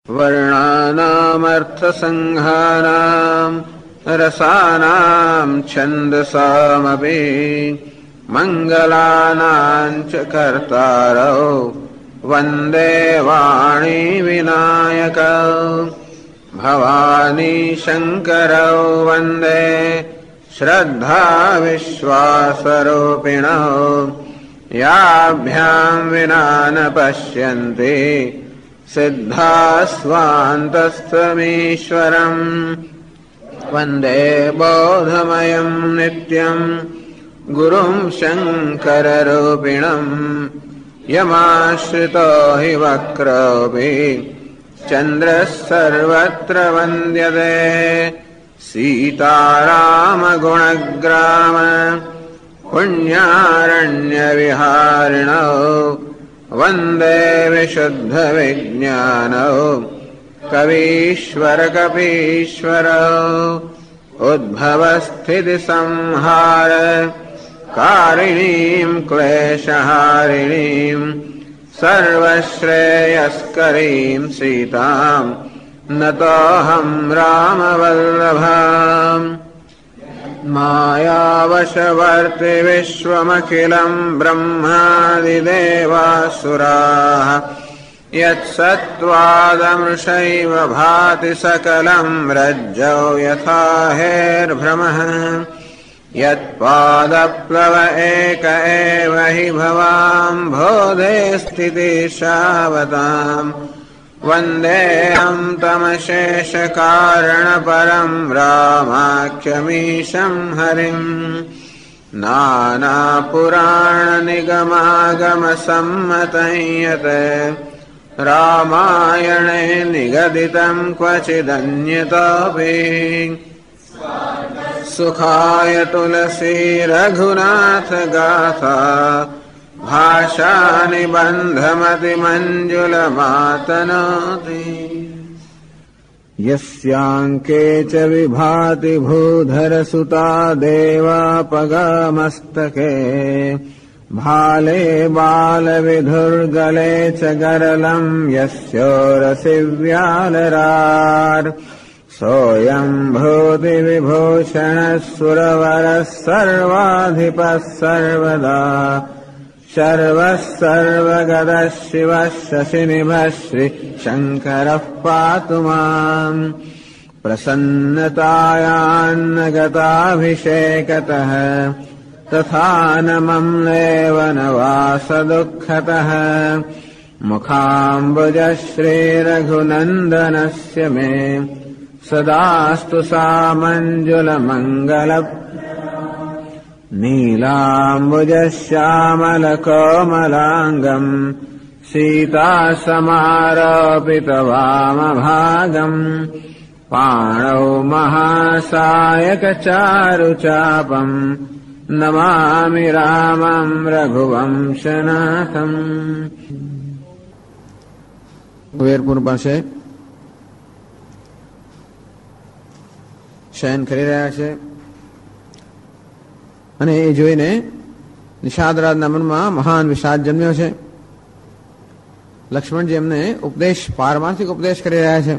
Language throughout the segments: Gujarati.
वर्णानामर्थसङ्घानाम् रसानाम् छन्दसामपि मङ्गलानाम् च कर्तारौ वन्दे वाणी विनायकौ भवानी शङ्करौ वन्दे श्रद्धा विश्वासरूपिणौ याभ्याम् विना न पश्यन्ति सिद्धास्वान्तस्थमीश्वरम् वन्दे बोधमयम् नित्यम् गुरुम् शङ्कररूपिणम् यमाश्रितो हि वक्रोऽपि चन्द्रः सर्वत्र वन्द्यते सीतारामगुणग्राम पुण्यारण्यविहारिणौ वन्दे विशुद्धविज्ञानौ कवीश्वरकपीश्वरौ उद्भवस्थितिसंहार कारिणीम् क्लेशहारिणीम् सर्वश्रेयस्करीम् सीताम् नतोऽहम् रामवल्लभाम् मायावशवर्ति विश्वमखिलम् ब्रह्मादिदेवासुराः यत्सत्त्वादमृषैव भाति सकलम् रज्जौ यथा हेर्भ्रमः यत्पादप्लव एक एव हि भवाम् बोधे स्थितिशावताम् वन्देऽहम् तमशेषकारणपरम् रामाख्यमीशम् हरिम् नानापुराणनिगमागमसम्मतं यत् रामायणे निगदितम् क्वचिदन्यतोऽपि सुखाय तुलसी रघुनाथ गाथा भाषानिबन्धमतिमञ्जुलमातनोति यस्याङ्के च विभाति भूधरसुता देवापगामस्तके भाले बालविधुर्गले च गरलम् यस्योरसि व्यालरार् सोऽयम् भूतिविभूषणः सुरवरः सर्वाधिपः सर्वदा शर्वः सर्वगतः शिवः शशिनिभः श्रीशङ्करः पातु माम् प्रसन्नतायान्नगताभिषेकतः तथा न मम्लेव न वासदुःखतः मुखाम्बुजः श्रीरघुनन्दनस्य मे सदास्तु सामञ्जुलमङ्गल नीलाम्बुजश्यामलकोमलाङ्गम् सीतासमारोपितवामभागम् पाणौ महासायकचारुचापम् नमामि रामम् रघुवंशनाथम्। વીરપુર પાસે શયન કરી રહ્યા છે અને એ જોઈને નિષાદરાજના મનમાં મહાન વિષાદ જન્મ્યો છે. લક્ષ્મણજી એમને ઉપદેશ, પારમાર્થિક ઉપદેશ કરી રહ્યા છે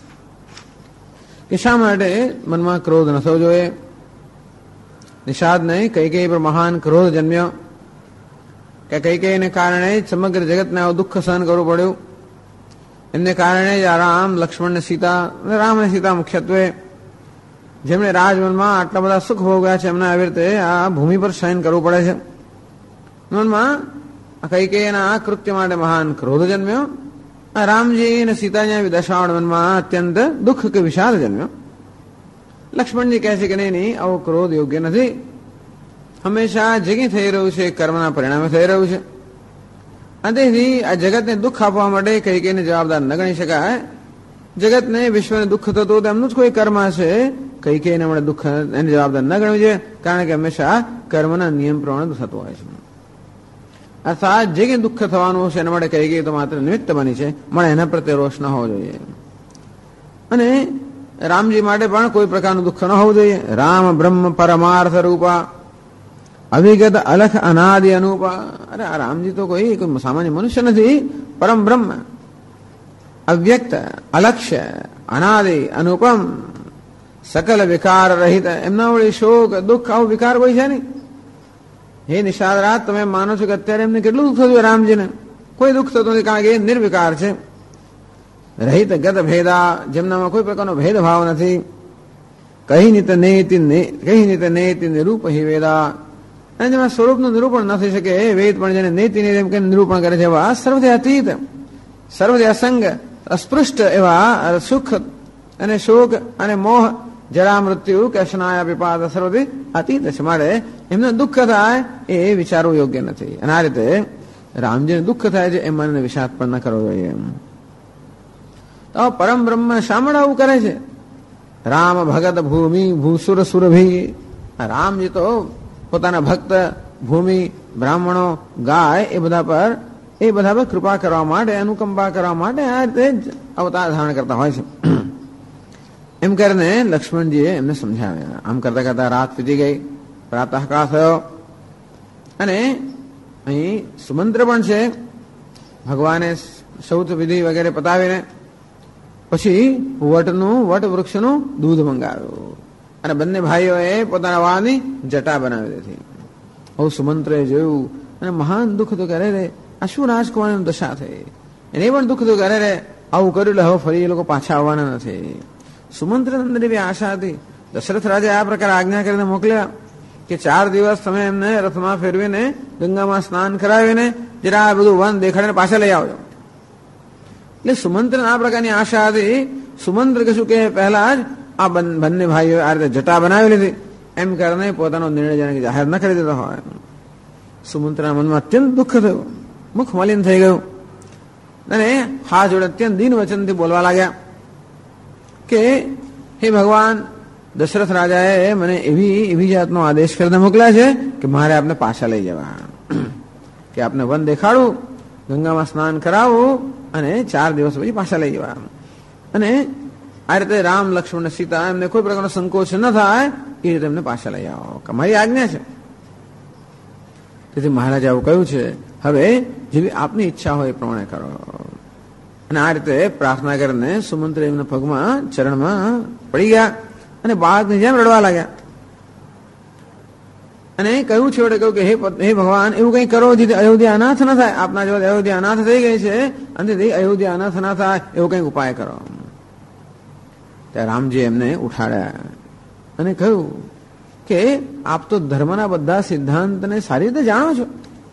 કે શા માટે મનમાં ક્રોધ ન થવો જોઈએ. નિષાદને કૈકેયી પર મહાન ક્રોધ જન્મ્યો કે કૈકેયીને કારણે સમગ્ર જગતને આવું દુઃખ સહન કરવું પડ્યું. એમને કારણે જ આ રામ, લક્ષ્મણ ને સીતા, રામ અને સીતા મુખ્યત્વે જેમણે રાજવનમાં આટલા બધા સુખ ભોગવ્યા છે એમને આવી રીતે આ ભૂમિ પર શયન કરવું પડે છે. મનમાં કૈકેયીના આ કૃત્ય માટે મહાન ક્રોધ જન્મ્યો. રામજી અને સીતાજી આવી દશાઓના મનમાં અત્યંત દુઃખ કે વિષાદ જન્મ્યો. લક્ષ્મણજી કહે છે કે નહીં, આવો ક્રોધ યોગ્ય નથી. હંમેશા જે કંઈ થઈ રહ્યું છે કર્મના પરિણામે થઈ રહ્યું છે. તેથી આ જગતને દુઃખ આપવા માટે કૈકેયીને જવાબદાર ન ગણી શકાય. જગતને, વિશ્વને દુઃખ થતું તો એમનું જ કોઈ કર્મ હશે. કૈકેયીને મળે દુઃખ એને જવાબદાર ન ગણવું જોઈએ, કારણ કે હંમેશા કર્મના નિયમ પ્રમાણે થતું હોય છે. અર્થાત જે કંઈ દુઃખ થવાનું છે એના માટે કૈકેયી તો માત્ર નિમિત્ત બની છે, મળે એના પ્રત્યે રોષ ન હોવો જોઈએ. અને રામજી માટે પણ કોઈ પ્રકારનું દુઃખ ન હોવું જોઈએ. રામ બ્રહ્મ પરમાર્થ રૂપા અવિગત અલખ અનાદિ અનુપા. અરે આ રામજી તો કોઈ સામાન્ય મનુષ્ય નથી, પરમ બ્રહ્મ. અવ્યક્ત, અલક્ષ્ય, અનાદિ, અનુપમ, સકલ વિકાર રહિત. એમના વળી શોક દુઃખ આવું વિકાર કોઈ છે નહીં. હે નિષાદરાજ, તમે માનો છો કે અત્યારે એમને કેટલું દુઃખ થતું રામજીને? કોઈ દુઃખ થતું નથી, કારણ કે એ નિર્વિકાર છે. રહિત ગત ભેદા, જેમનામાં કોઈ પ્રકારનો ભેદભાવ નથી. કહી નિત નેતિ નિરૂપ હિ વેદા, અને જેમાં સ્વરૂપનું નિરૂપણ ન થઈ શકે એ વેદ પણ જેને નેતિ એમ કે નિરૂપણ કરે છે એવા સર્વથી અતીત, સર્વથી અસંગ, અસ્પૃષ્ટ એવા સુખ અને શોક અને મોહ, જરા મૃત્યુ કે સ્નાયા વિપાદ સર્વથી અતીત છે. માટે એમને દુઃખ થાય એ વિચારવું યોગ્ય નથી. અને આ રીતે રામજીને દુઃખ થાય છે એ મનને વિષાદ પણ ન કરવો જોઈએ. તો પરમ બ્રહ્મ શા માટે આવું કરે છે? રામ ભગત ભૂમિ ભૂસુર સુરભી. રામજી તો પોતાના ભક્ત, ભૂમિ, બ્રાહ્મણો, ગાય એ બધા પર કૃપા કરવા માટે, અનુકંપા કરવા માટે આ રીતે જ અવતાર ધારણ કરતા હોય છે. એમ કરીને લક્ષ્મણજીએ એમને સમજાવ્યા. આમ કરતા કરતા રાત વીતી ગઈ, પ્રાતઃકાળ થયો અને અહીં સુમંત્ર પણ છે. ભગવાને સૌથ વિધિ વગેરે પતાવીને પછી વટ વૃક્ષનું દૂધ મંગાવ્યું અને બંને ભાઈઓએ પોતાના વાળની જટા બનાવી દીધી. હું સુમંત્રએ જોયું અને મહાન દુઃખ તો કરે રે, આ શું રાજકુમારની દશા થઈ. એને પણ દુઃખ તો કરે રે, આવું કર્યું એટલે હવે ફરી એ લોકો પાછા આવવાના નથી. સુમંત્ર અંદર એવી આશા હતી. દશરથ રાજાએ આ પ્રકારે આજ્ઞા કરીને મોકલ્યા કે 4 દિવસ તમે એમને રથમાં ફેરવીને ગંગામાં સ્નાન કરાવીને જરા બધું વન દેખાડીને પાછા લઈ આવજો. એટલે સુમંત્ર આ પ્રકારની આશા હતી. સુમંત્ર કશું કે પહેલા જ આ બંને ભાઈઓ આ રીતે જટા બનાવી લીધી. એમ કરીને પોતાનો નિર્ણય જાણે જાહેર ન કરી દેતા હોય. સુમંત્રના મનમાં અત્યંત દુઃખ થયું, મુખ મલિન થઈ ગયું અને હાથ જોડે અત્યંત દીન વચનથી બોલવા લાગ્યા કે હે ભગવાન, દશરથ રાજાએ મને એવી જાતનો આદેશ કરીને મોકલ્યા છે કે મારે આપને પાછા લઈ જવા, કે આપને વન દેખાડું, ગંગામાં સ્નાન કરાવું અને 4 દિવસ પછી પાછા લઈ જવા. અને આ રીતે રામ, લક્ષ્મણ, સીતા એમને કોઈ પ્રકારનો સંકોચ ન થાય એ રીતે એમને પાછા લઈ આવો, મારી આજ્ઞા છે. તેથી મહારાજે આવું કહ્યું છે, હવે જેવી આપની ઈચ્છા હોય એ પ્રમાણે કરો. અને આ રીતે પ્રાર્થના કરીને સુમંત્ર એમના પગમાં, ચરણમાં પડી ગયા અને બાળકની જેમ રડવા લાગ્યા. અને કહ્યું છેવટે કહ્યું કે હે ભગવાન, એવું કંઈ કરો જેથી અયોધ્યા અનાથ ન થાય. આપના જો અયોધ્યા અનાથ થઈ ગઈ છે અને અયોધ્યા અનાથ ના થાય એવો કંઈક ઉપાય કરો. ત્યારે રામજી એમને ઉઠાડ્યા અને કહ્યું કે આપ તો ધર્મના બધા સિદ્ધાંતને સારી રીતે જાણો છો,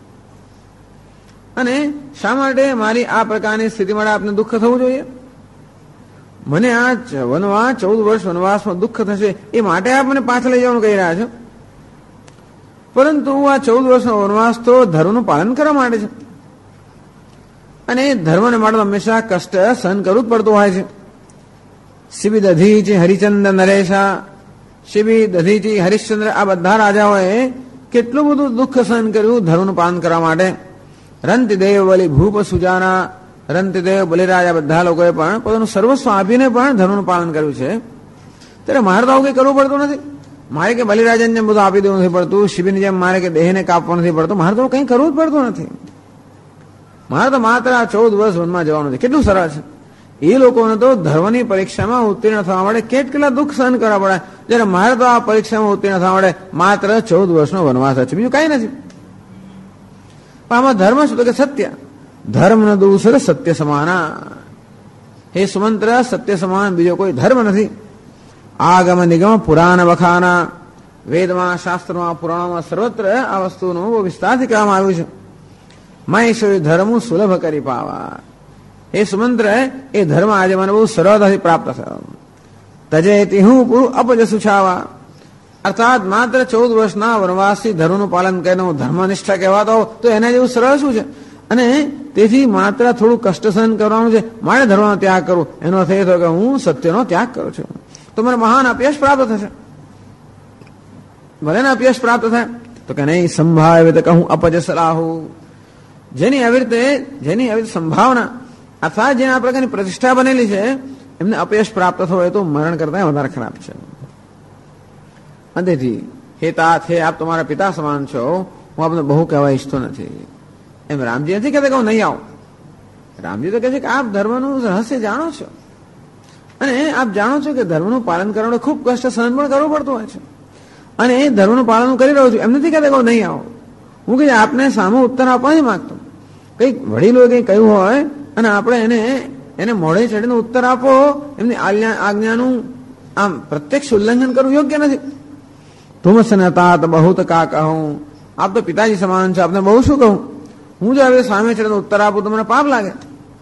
અને શા માટે મારી આ પ્રકારની સ્થિતિ માટે આપને દુઃખ થવું જોઈએ? મને આ 14 વર્ષ વનવાસમાં દુઃખ થશે એ માટે આપ મને પાછા લઈ જવાનું કહી રહ્યા છો, પરંતુ આ 14 વર્ષનો વનવાસ તો ધર્મનું પાલન કરવા માટે છે, અને ધર્મને માટે હંમેશા કષ્ટ સહન કરવું જ પડતું હોય છે. શિબી દધીચી હરિચંદ્ર નરેશા, શિબી દધીચી હરિશ્ચંદ્ર, આ બધા રાજાઓએ કેટલું બધું દુઃખ સહન કર્યું ધર્મનું પાલન કરવા માટે. રંતિદેવ બલિ ભૂપ સુજાના, રંતિદેવ બલિરાજ, આ બધા લોકોએ પણ પોતાનું સર્વસ્વ આપીને પણ ધર્મનું પાલન કર્યું છે. ત્યારે મારે તો આવું કંઈ કરવું પડતું નથી. મારે કે બલિરાજને જેમ બધું આપી દેવું નથી પડતું, શિબીની જેમ મારે કે દેહને કાપવું નથી પડતું. મારે તો કંઈ કરવું જ પડતું નથી. મારે તો માત્ર આ 14 વર્ષ વનમાં જવાનું છે. કેટલું સરળ છે. એ લોકોને તો ધર્મની પરીક્ષામાં ઉત્તીર્ણ થવા માટે કેટલા દુઃખ સહન કરવા પડે, જ્યારે મારે તો આ પરીક્ષામાં ઉત્તીર્ણ થવા માટે માત્ર 14 વર્ષનો વનવાસ છે, બીજું કઈ નથી. પણ આમાં ધર્મ શું? તો કે સત્ય. ધર્મ ન દૂસર સત્ય સમાના. હે સુમંત્ર, સત્ય સમાન બીજો કોઈ ધર્મ નથી. આગમ નિગમ પુરાણ વખાના, વેદમાં, શાસ્ત્રમાં, પુરાણોમાં સર્વત્ર આ વસ્તુનું બહુ વિસ્તારથી કહેવામાં આવ્યું છે. મહેશ્વરી ધર્મ સુલભ કરી પાવા. હે સુમંત્ર, એ ધર્મ આજે મને બહુ સરળતાથી પ્રાપ્ત થયો. તજેતી હું પૂરું અપજસુ છાવા, અર્થાત માત્ર 14 વર્ષના વનવાસથી ધર્મનું પાલન કરીને હું ધર્મનિષ્ઠા કહેવાતો તો એના જેવું સરળ શું છે? અને તેથી માત્ર થોડું કષ્ટ સહન કરવાનું છે, મારે ધર્મનો ત્યાગ કરવું. એનો અર્થ એ થયો કે હું સત્યનો ત્યાગ કરું છું, તો મને મહાન અપયશ પ્રાપ્ત થશે. ભલે ને અપયશ પ્રાપ્ત થાય તો કે નહીં, સંભાવે તો કહું અપજસ રાહુ. જેની આવી રીતે સંભાવના અર્થાત જેને આ પ્રકારની પ્રતિષ્ઠા બનેલી છે, એમને અપયશ પ્રાપ્ત થવું એ તો મરણ કરતા વધારે ખરાબ છે. તેથી હે તાત, હે આપ તમારા પિતા સમાન છો, હું આપને બહુ કહેવા ઈચ્છતો નથી. એમ રામજી નથી કહેતા કે હું નહીં આવું. રામજી તો કહે છે કે આપ ધર્મનું રહસ્ય જાણો છો અને આપ જાણો છો કે ધર્મનું પાલન કરવા ખૂબ કષ્ટ સહન પણ કરવું પડતું હોય છે અને એ ધર્મનું પાલન હું કરી રહ્યો છું. એમ નથી કહેતા કે નહીં આવો, હું કે આપને સામો ઉત્તર આપવા નથી માંગતો. કંઈક વડીલોએ કંઈ કહ્યું હોય અને આપણે એને મોઢે ચડીને ઉત્તર આપો, એમની આજ્ઞાનું આમ પ્રત્યક્ષ ઉલ્લંઘન કરવું યોગ્ય નથી. તુમ સનતા બહુત કા કહું, આપ તો પિતાજી સમાન છે, આપને બહુ શું કહું. હું જો હવે સામે ચડીને ઉત્તર આપું તો મને પાપ લાગે.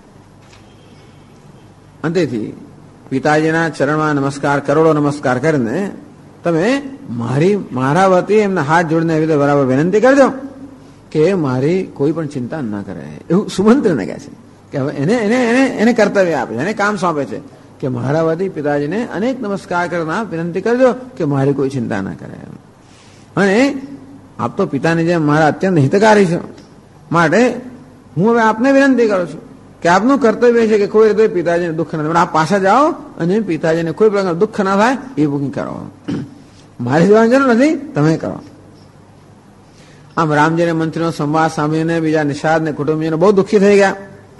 અંતેથી પિતાજીના ચરણમાં નમસ્કાર, કરોડો નમસ્કાર કરીને તમે મારા વતી એમના હાથ જોડીને એવી રીતે બરાબર વિનંતી કરજો કે મારી કોઈ પણ ચિંતા ના કરે. એવું સુમંત્રને કહે છે કે હવે એને કર્તવ્ય આપે છે, એને કામ સોંપે છે કે મારા વતી પિતાજીને અનેક નમસ્કાર કરીને વિનંતી કરજો કે મારી કોઈ ચિંતા ના કરે. અને આપ તો પિતાની જેમ મારા અત્યંત હિતકારી છે, માટે હું હવે આપને વિનંતી કરું છું કે આપનું કર્તવ્ય છે કે કોઈ રીતે પિતાજીને દુઃખ ના થાય. આપ પાછા જાઓ અને પિતાજીને કોઈ પ્રકાર દુઃખ ના થાય એ બુકિંગ કરો. મારી જવાની જરૂર નથી, તમે કરો. આમ રામજીને મંત્રીનો સંવાદ સાંભળીને બીજા નિષાદ ને કુટુંબીઓને બહુ દુઃખી થઈ ગયા.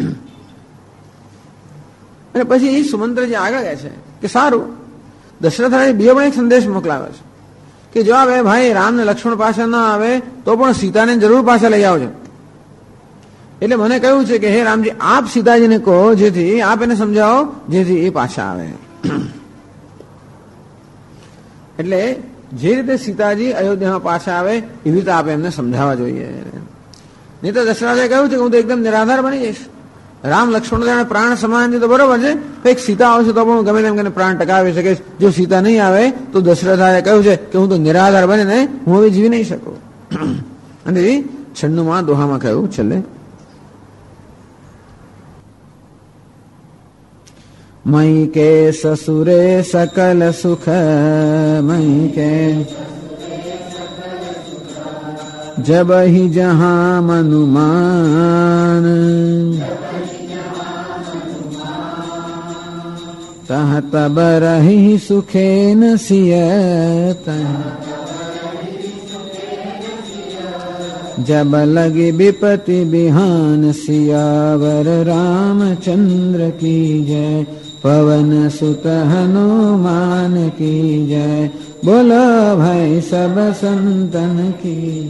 અને પછી સુમંત્રજી આગળ ગયા છે કે સારું, દશરથ રાજે બીજો પણ એક સંદેશ મોકલાવ્યો છે કે જો હવે ભાઈ રામ ને લક્ષ્મણ પાછા ના આવે તો પણ સીતાને જરૂર પાછા લઈ આવજો. એટલે મને કહ્યું છે કે હે રામજી, આપ સીતાજીને કહો, જેથી આપ એને સમજાવો જેથી એ પાછા આવે. એટલે જે રીતે સીતાજી અયોધ્યામાં પાછા આવે એવી રીતે આપણે એમને સમજાવવા જોઈએ. નહીં તો દશરથે કહ્યું છે કે હું તો એકદમ નિરાધાર બની જઈશ. રામ લક્ષ્મણ પ્રાણ સમાન છે તો બરોબર છે, એક સીતા આવશે તો પણ હું ગમે તેમ કરીને પ્રાણ ટકાવી શકીશ. જો સીતા નહીં આવે તો દશરથે કહ્યું છે કે હું તો નિરાધાર બનીને હું હવે જીવી નહીં શકું. અને 96માં દોહામાં કહ્યું છેલ્લે, મઈ કે સસુરે સકલ સુખ, મઈ કે જબ હી જહાં મનુમાન, તહ તબ રહી સુખેન સિયત, जब लगी विपति बिहान सियावर रामचंद्र की जय, पवन सुत हनुमान की जय, बोलो भाई सब संतन की.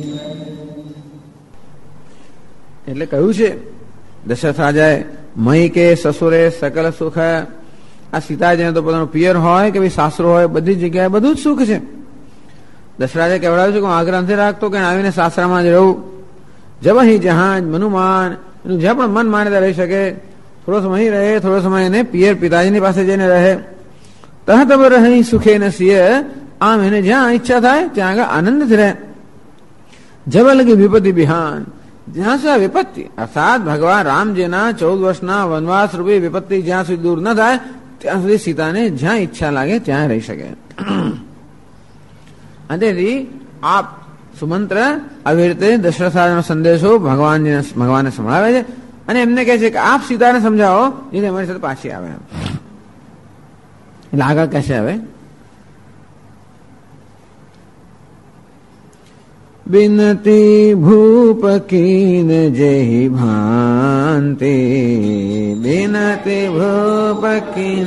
એટલે કહ્યું છે દશરથ રાજાએ, મય કે સસુરે સકલ સુખ. આ સીતાજીને તો પોતાનું પિયર હોય કે ભાઈ સાસરો હોય, બધી જગ્યાએ બધું જ સુખ છે. દશરથે કહેવડાવ્યું છે કે હું આગ્રહ નથી રાખતો કે આવીને સાસરામાં જ રહું. જબ અહીં જહાં મનુમાન, એનું જ્યાં પણ મન માને રહી શકે. થોડો સમય અહીં રહે, થોડો સમય એને પિયર પિતાજીની પાસે જઈને રહે. તહ તબ રહી સુખે ન સિય, આમ એને જ્યાં ઈચ્છા થાય ત્યાં આગળ આનંદથી રહે. જબ લગી વિપત્તિ બિહાન, જ્યાં સુધી વિપત્તિ અર્થાત ભગવાન રામજીના 14 વર્ષના વનવાસ રૂપી વિપત્તિ જ્યાં સુધી દૂર ન થાય ત્યાં સુધી સીતાને જ્યાં ઈચ્છા લાગે ત્યાં રહી શકે. તેથી આપ સુમંત્ર આવી રીતે દશરથ રાજાનો સંદેશો ભગવાનને સંભળાવે છે અને એમને કહે છે કે આપ સીતાને સમજાવો જેથી અમારી સાથે પાછી આવે. એટલે આગળ કહેશે હવે, बिनती भूप कीन जेहि भांति, बिनती भूप कीन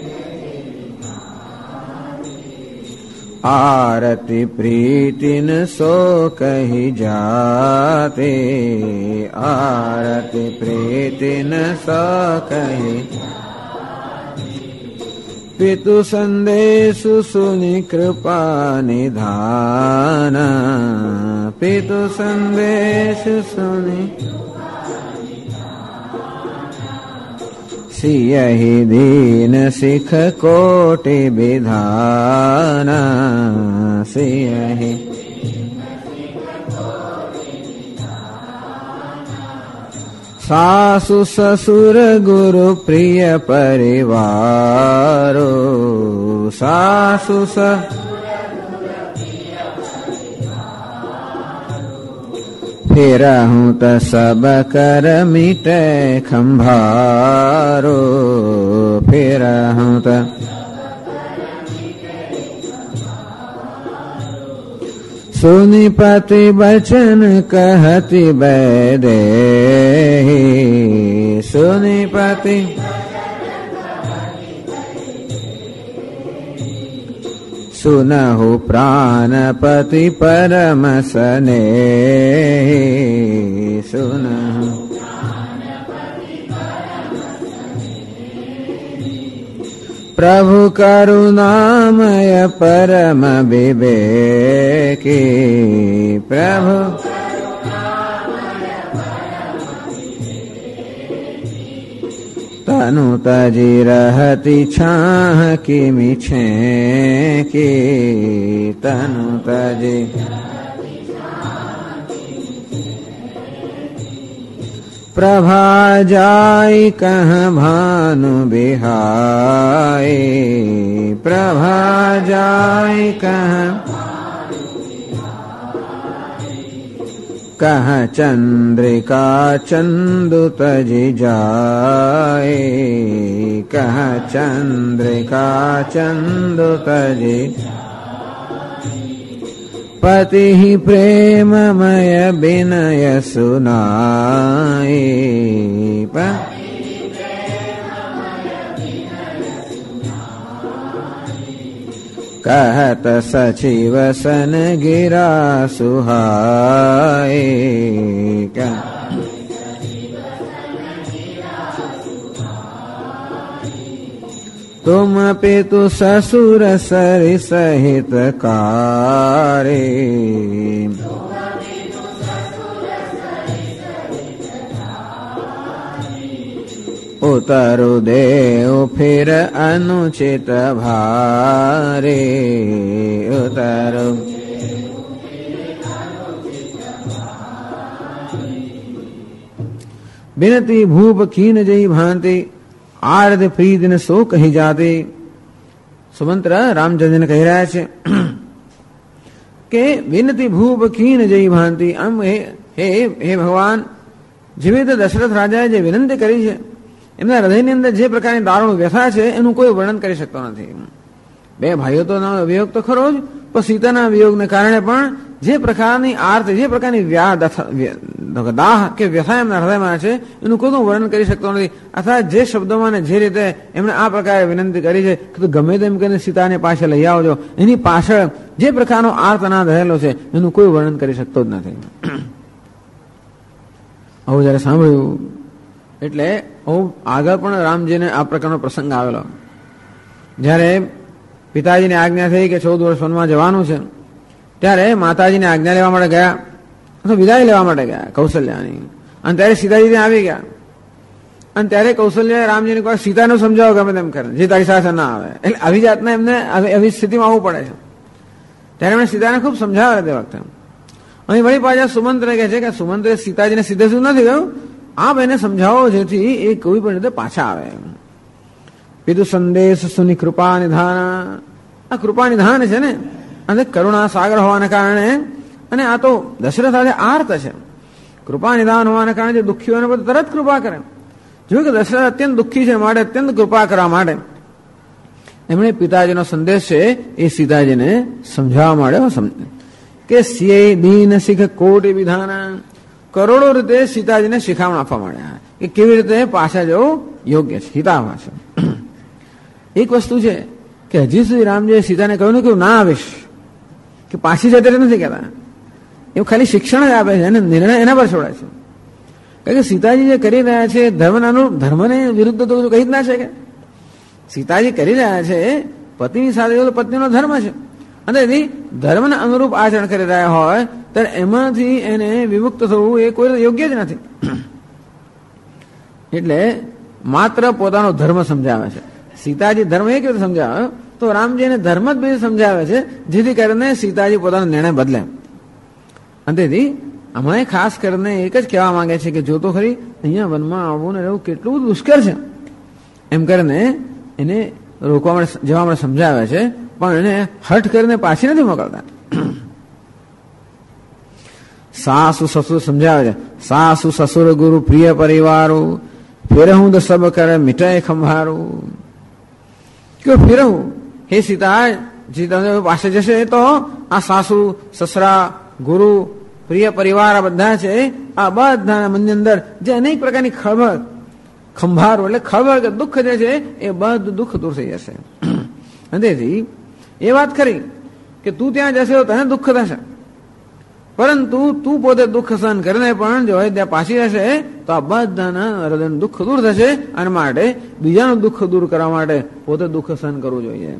आरती प्रीतिन सो कही जाते, आरती प्रीतिन सो कही. पितु संदेशु सुनि कृपा निधान, पितु संदेशु सुनि सियहि दीन सिख कोटि विधान, सियहि सासु ससुर गुरु प्रिय परिवारो, सासु फिरहूँ त सब कर मिटे खंभारो, फिरहूँ त सुनिपति बचन कहति बैदेहि, સુનિપતિ સુનહુ પ્રાણપતિ પરમ સ્નેહી સુનહુ પ્રભુ કરુણામય પરમ વિવેકી પ્રભુ તનુ તજી રહતી છાહ કિમી છે કે તનુ તજી પ્રભા જાય કહ ભાનુ બિહાય પ્રભા જાય કહ ચંદ્રિકા ચંદુ તજી જાય કહ ચંદ્રિકા ચંદુ તજી પતિ પ્રેમમય બિનય સુનાય કહત સચિવ સન ગિરા સુહાય તુમ પિતુ સસુર સરી સહિત કારે ઉતરુ દેવ ફિર અનુચિત ભારે ઉતરુ बिनती भूप कीन जई भांति आरद प्रीत ने सो कही जाते। सुमंत्र रामचंद्र ने कह रहा है કે વિનતી ભૂપ કીન જઈ ભાંતિ આમ હે ભગવાન જેવી રીતે દશરથ રાજાએ જે વિનંતી કરી છે એમના હૃદયની અંદર જે પ્રકારની દારૂણ વ્યથા છે એનું કોઈ વર્ણન કરી શકતો નથી. બે ભાઈઓ તો વિયોગ તો ખરો જ, પણ સીતાના વિયોગને કારણે પણ જે પ્રકારની આર્ત જે પ્રકારની દાહ કે વ્યથા એમના હૃદયમાં છે એનું કોઈનું વર્ણન કરી શકતો નથી. અથવા જે શબ્દોમાં જે રીતે એમણે આ પ્રકારે વિનંતી કરી છે કે ગમે તેમ કરીને સીતાને પાછળ લઈ આવજો, એની પાછળ જે પ્રકારનો આર્તનાદ રહેલો છે એનું કોઈ વર્ણન કરી શકતો જ નથી. આવું જયારે સાંભળ્યું એટલે આગળ પણ રામજીને આ પ્રકારનો પ્રસંગ આવેલો. જયારે પિતાજીને આજ્ઞા થઈ કે 14 વર્ષ વનમાં જવાનું છે ત્યારે માતાજીને આજ્ઞા લેવા માટે ગયા અથવા વિદાય લેવા માટે ગયા કૌશલ્યાની, અને ત્યારે સીતાજી ત્યાં આવી ગયા. અને ત્યારે કૌશલ્યા રામજીને કહે સીતાને સમજાવો ગમે તેમ કરે જે તારી સાથે ના આવે. એટલે આવી જાતના એમને આવી સ્થિતિમાં આવવું પડે છે. ત્યારે એમણે સીતાને ખૂબ સમજાવ્યા તે વખતે. અહીં વળી પાછા સુમંત્ર કહે છે કે સુમંત્રે સીતાજીને સીધે શું નથી કહ્યું, આપ એને સમજાવો જેથી એ કોઈ પણ રીતે પાછા આવે. પીધું સંદેશ સુની કૃપા નિધાન, આ કૃપા નિધાન છે ને, અને કરુણા સાગર હોવાને કારણે, અને આ તો દશરથ આજે આર્ત છે, કૃપા નિધાન હોવાને કારણે જે દુઃખીઓને બધું તરત કૃપા કરે. જોયું કે દશરથ અત્યંત દુઃખી છે માટે અત્યંત કૃપા કરવા માટે એમણે પિતાજીનો સંદેશ છે એ સીતાજીને સમજાવવા માંડ્યો. કે સિયે દીન શીખ કોટી વિધાન, કરોડો રીતે સીતાજીને શિખામણ આપવા માંડ્યા કે કેવી રીતે પાછા જવું યોગ્ય છે, હિતાવહ છે. એક વસ્તુ છે કે હજી સુધી રામજીએ સીતાને કહ્યું ને કે ના આવીશ, કે પાછી જતી નથી કહેતા, એવું ખાલી શિક્ષણ જ આપે છે અને નિર્ણય એના પર છોડે છે. કારણ કે સીતાજી જે કરી રહ્યા છે ધર્મને વિરુદ્ધ તો કહી જ ના શકે. સીતાજી કરી રહ્યા છે પતિની સાથે પત્નીનો ધર્મ છે, અને એથી ધર્મને અનુરૂપ આચરણ કરી રહ્યા હોય ત્યારે એમાંથી એને વિમુક્ત થવું એ કોઈ યોગ્ય જ નથી. એટલે માત્ર પોતાનો ધર્મ સમજાવે છે. સીતાજી ધર્મ એક રીતે સમજાવે તો રામજી એને ધર્મ જ બીજું સમજાવે છે જેથી કરીને સીતાજી પોતાનો નિર્ણય બદલે. અને તેથી હમણાં ખાસ કરીને એક જ કહેવા માંગે છે કે જો તો ખરી અહીંયા વનમાં આવવું ને રહેવું કેટલું બધું દુષ્કર છે એમ કરીને એને રોકવા માટે જવા માટે સમજાવે છે, પણ એને હઠ કરીને પાછી નથી મોકલતા. સાસુ સસુર સમજાવે છે, સાસુ સસુર ગુરુ પ્રિય પરિવારો ફેરવું તો સબ કરે મીઠાઈ ખંભારું. કે ફેરવું હે સીતા પાસે જશે તો આ સાસુ સસરા ગુરુ પ્રિય પરિવાર આ બધા છે, આ બધાના મનની અંદર જે અનેક પ્રકારની ખળભળ ખંભારો એટલે ખબર કે દુઃખ જે છે એ બધું દુઃખ દૂર થઈ જશે. તેથી એ વાત ખરી કે તું ત્યાં જશે તો તને દુઃખ થશે, પરંતુ તું પોતે દુઃખ સહન કરીને પણ જો ત્યાં પાછી જશે તો આ બધાના હૃદયનું દુઃખ દૂર થશે. અને માટે બીજાનું દુઃખ દૂર કરવા માટે પોતે દુઃખ સહન કરવું જોઈએ.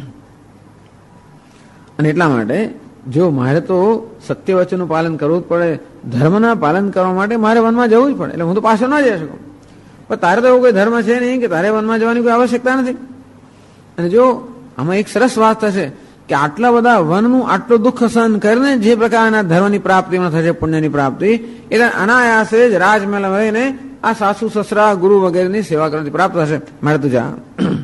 અને એટલા માટે જો મારે તો સત્ય વચનનું પાલન કરવું જ પડે, ધર્મના પાલન કરવા માટે મારે વનમાં જવું જ પડે. એટલે હું તો પાછો ના જઈ શકું, પણ તારે તો એવો કોઈ ધર્મ છે નહીં કે તારે વનમાં જવાની કોઈ આવશ્યકતા નથી. અને જો આમાં એક સરસ વાત થશે કે આટલા બધા વનનું આટલું દુઃખ સહન કરીને જે પ્રકારના ધર્મની પ્રાપ્તિ થશે, પુણ્યની પ્રાપ્તિ, એટલે અનાયાસે જ રાજમહેલમાં રહીને આ સાસુ સસરા ગુરુ વગેરેની સેવા કરવાની પ્રાપ્ત થશે. મારે તું જા.